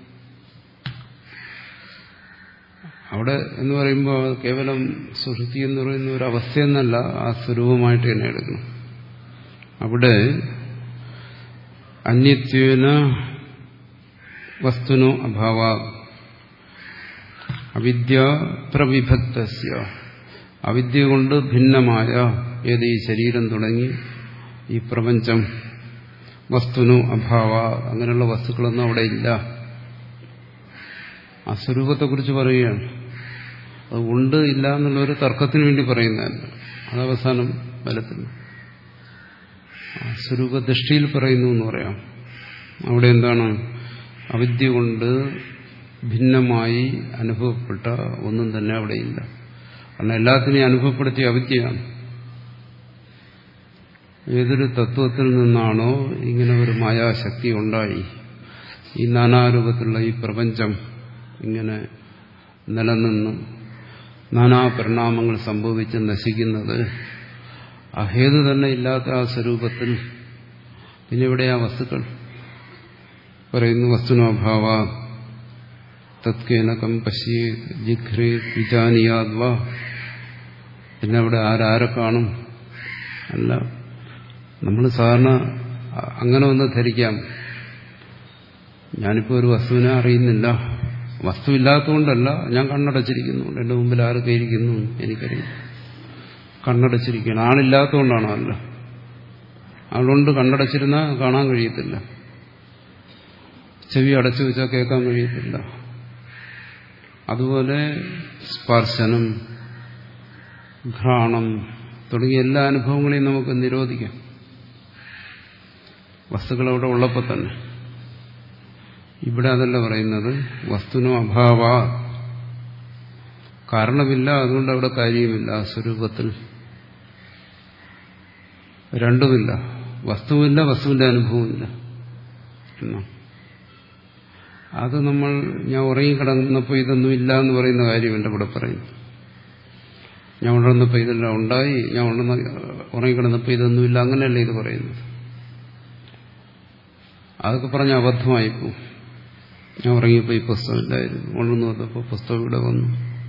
അവിടെ എന്ന് പറയുമ്പോൾ കേവലം സുഷുപ്തി എന്ന് പറയുന്ന ഒരു അവസ്ഥയെന്നല്ല, ആ സ്വരൂപമായിട്ട് തന്നെ എടുക്കണം. അവിടെ അന്യത്വേന വസ്തുനോ അഭാവ അവിദ്യ പ്രവിഭക്തസ്യ, അവിദ്യ കൊണ്ട് ഭിന്നമായ ഏത് ഈ ശരീരം തുടങ്ങി ഈ പ്രപഞ്ചം, വസ്തുനോ അഭാവ, അങ്ങനെയുള്ള വസ്തുക്കളൊന്നും അവിടെ ഇല്ല. ആ സ്വരൂപത്തെക്കുറിച്ച് പറയുകയാണ്. അത് ഉണ്ട് ഇല്ല എന്നുള്ളൊരു തർക്കത്തിന് വേണ്ടി പറയുന്നതല്ല, അത് അവസാനം ബലത്തിൽ ആ സ്വരൂപദൃഷ്ടിയിൽ പറയുന്നു എന്ന് പറയാം. അവിടെ എന്താണ്? അവിദ്യ കൊണ്ട് ഭിന്നമായി അനുഭവപ്പെട്ട ഒന്നും തന്നെ അവിടെയില്ല. കാരണം എല്ലാത്തിനെയും അനുഭവപ്പെടുത്തിയ അവിദ്യയാണ്. ഏതൊരു തത്വത്തിൽ നിന്നാണോ ഇങ്ങനെ ഒരു മായാശക്തി ഉണ്ടായി ഈ നാനാരൂപത്തിലുള്ള ഈ പ്രപഞ്ചം ഇങ്ങനെ നിലനിന്ന് നാനാപരിണാമങ്ങൾ സംഭവിച്ച് നശിക്കുന്നത്, ആ ഹേതു തന്നെ ഇല്ലാത്ത ആ സ്വരൂപത്തിൽ പിന്നെ എവിടെയാ വസ്തുക്കൾ? പറയുന്നു വസ്തുനോഭാവ തത്കേനകം പശ്യേ ജിഘ്രേ വിജാനിയാദ്വ. പിന്നെ അവിടെ ആരാരെ കാണും? അല്ല, നമ്മൾ സാധാരണ അങ്ങനെ ഒന്ന് ധരിക്കാം, ഞാനിപ്പോൾ ഒരു വസ്തുവിനെ അറിയുന്നില്ല, വസ്തുവില്ലാത്തതുകൊണ്ടല്ല, ഞാൻ കണ്ണടച്ചിരിക്കുന്നുണ്ട്, എൻ്റെ മുമ്പിൽ ആരൊക്കെ ഇരിക്കുന്നു എനിക്കറിയാം, കണ്ണടച്ചിരിക്കുകയാണ്. ആളില്ലാത്തതുകൊണ്ടാണോ? അല്ല, ആളുകൊണ്ട് കണ്ണടച്ചിരുന്നാൽ കാണാൻ കഴിയത്തില്ല, ചെവി അടച്ചു വെച്ചാൽ കേൾക്കാൻ കഴിയത്തില്ല. അതുപോലെ സ്പർശനം, ഘ്രാണം തുടങ്ങിയ എല്ലാ അനുഭവങ്ങളെയും നമുക്ക് നിരോധിക്കാം, വസ്തുക്കൾ അവിടെ ഉള്ളപ്പോൾ തന്നെ. ഇവിടെ അതല്ല പറയുന്നത്, വസ്തുനോ അഭാവ, കാരണമില്ല, അതുകൊണ്ട് അവിടെ കാര്യമില്ല. സ്വരൂപത്തിൽ രണ്ടുമില്ല, വസ്തുവില്ല, വസ്തുവിന്റെ അനുഭവമില്ല എന്നാ. അത് നമ്മൾ ഞാൻ ഉറങ്ങിക്കിടന്നപ്പോൾ ഇതൊന്നും ഇല്ല എന്ന് പറയുന്ന കാര്യം എൻ്റെ കൂടെ പറയുന്നു. ഞാൻ ഉണർന്നപ്പോൾ ഇതെല്ലാം ഉണ്ടായി, ഞാൻ ഉണർന്ന ഉറങ്ങിക്കിടന്നപ്പോൾ ഇതൊന്നുമില്ല, അങ്ങനെയല്ല ഇത് പറയുന്നത്. അതൊക്കെ പറഞ്ഞ അബദ്ധമായിപ്പോ. ഞാൻ ഉറങ്ങിയപ്പോൾ ഈ പുസ്തകമില്ലായിരുന്നു, ഉണർന്നു വന്നപ്പോൾ പുസ്തകം ഇവിടെ വന്നു,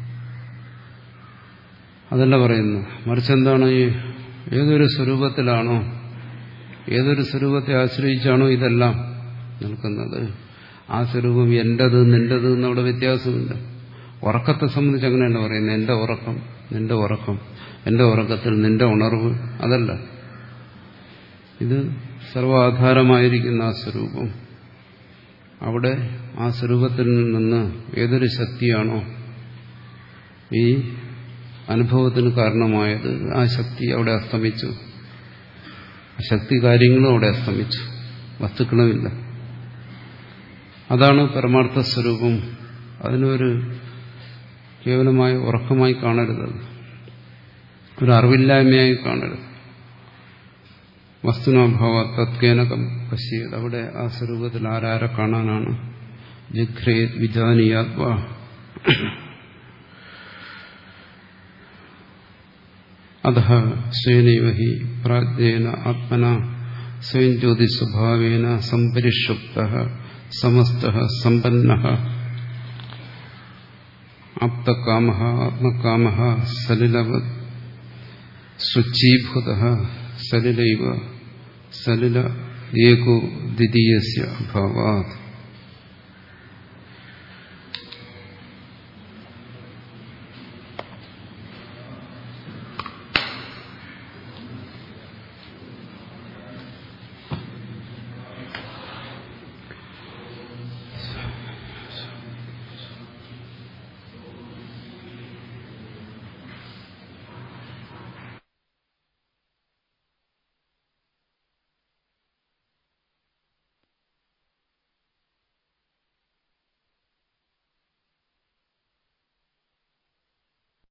അതല്ല പറയുന്നു. മറിച്ച് എന്താണ്? ഈ ഏതൊരു സ്വരൂപത്തിലാണോ, ഏതൊരു സ്വരൂപത്തെ ആശ്രയിച്ചാണോ ഇതെല്ലാം നിൽക്കുന്നത്, ആ സ്വരൂപം എന്റേത് നിന്റേത് എന്നവിടെ വ്യത്യാസമില്ല. ഉറക്കത്തെ സംബന്ധിച്ച് അങ്ങനെയല്ല പറയുന്നത്, എന്റെ ഉറക്കം നിന്റെ ഉറക്കം, എന്റെ ഉറക്കത്തിൽ നിന്റെ ഉണർവ്, അതല്ല. ഇത് സർവാധാരമായിരിക്കുന്ന ആ സ്വരൂപം, അവിടെ ആ സ്വരൂപത്തിൽ നിന്ന് ഏതൊരു ശക്തിയാണോ ഈ അനുഭവത്തിന് കാരണമായത്, ആ ശക്തി അവിടെ അസ്തമിച്ചു. ശക്തി കാര്യങ്ങളും അവിടെ അസ്തമിച്ചു, വസ്തുക്കളുമില്ല. അതാണ് പരമാർത്ഥ സ്വരൂപം. അതിനൊരു കേവലമായ ഉറക്കമായി കാണരുത്, ഒരു അറിവില്ലായ്മയായി കാണരുത്. വസ്തുനാഭാവ തത്കേനകം പശ്യത്, അവിടെ ആ സ്വരൂപത്തിൽ ആരാരെ കാണാനാണ്? ജിഘ്രേത് വിജാനീയാത്വാ അധഃ സ്വേനൈവ ഹി പ്രാജ്ഞേന ആത്മന സ്വയം ജ്യോതിസ്വഭാവേന സംപരിഷുപ്തഃ സമസ്തഃ സമ്പന്നഃ ആപ്തകാമഃ ആത്മകാമഃ സലിലവത് സ്വച്ഛീഭൂതഃ സലിലൈവ സലില ഏകോ ദ്വിതീയസ്യ അഭാവാത്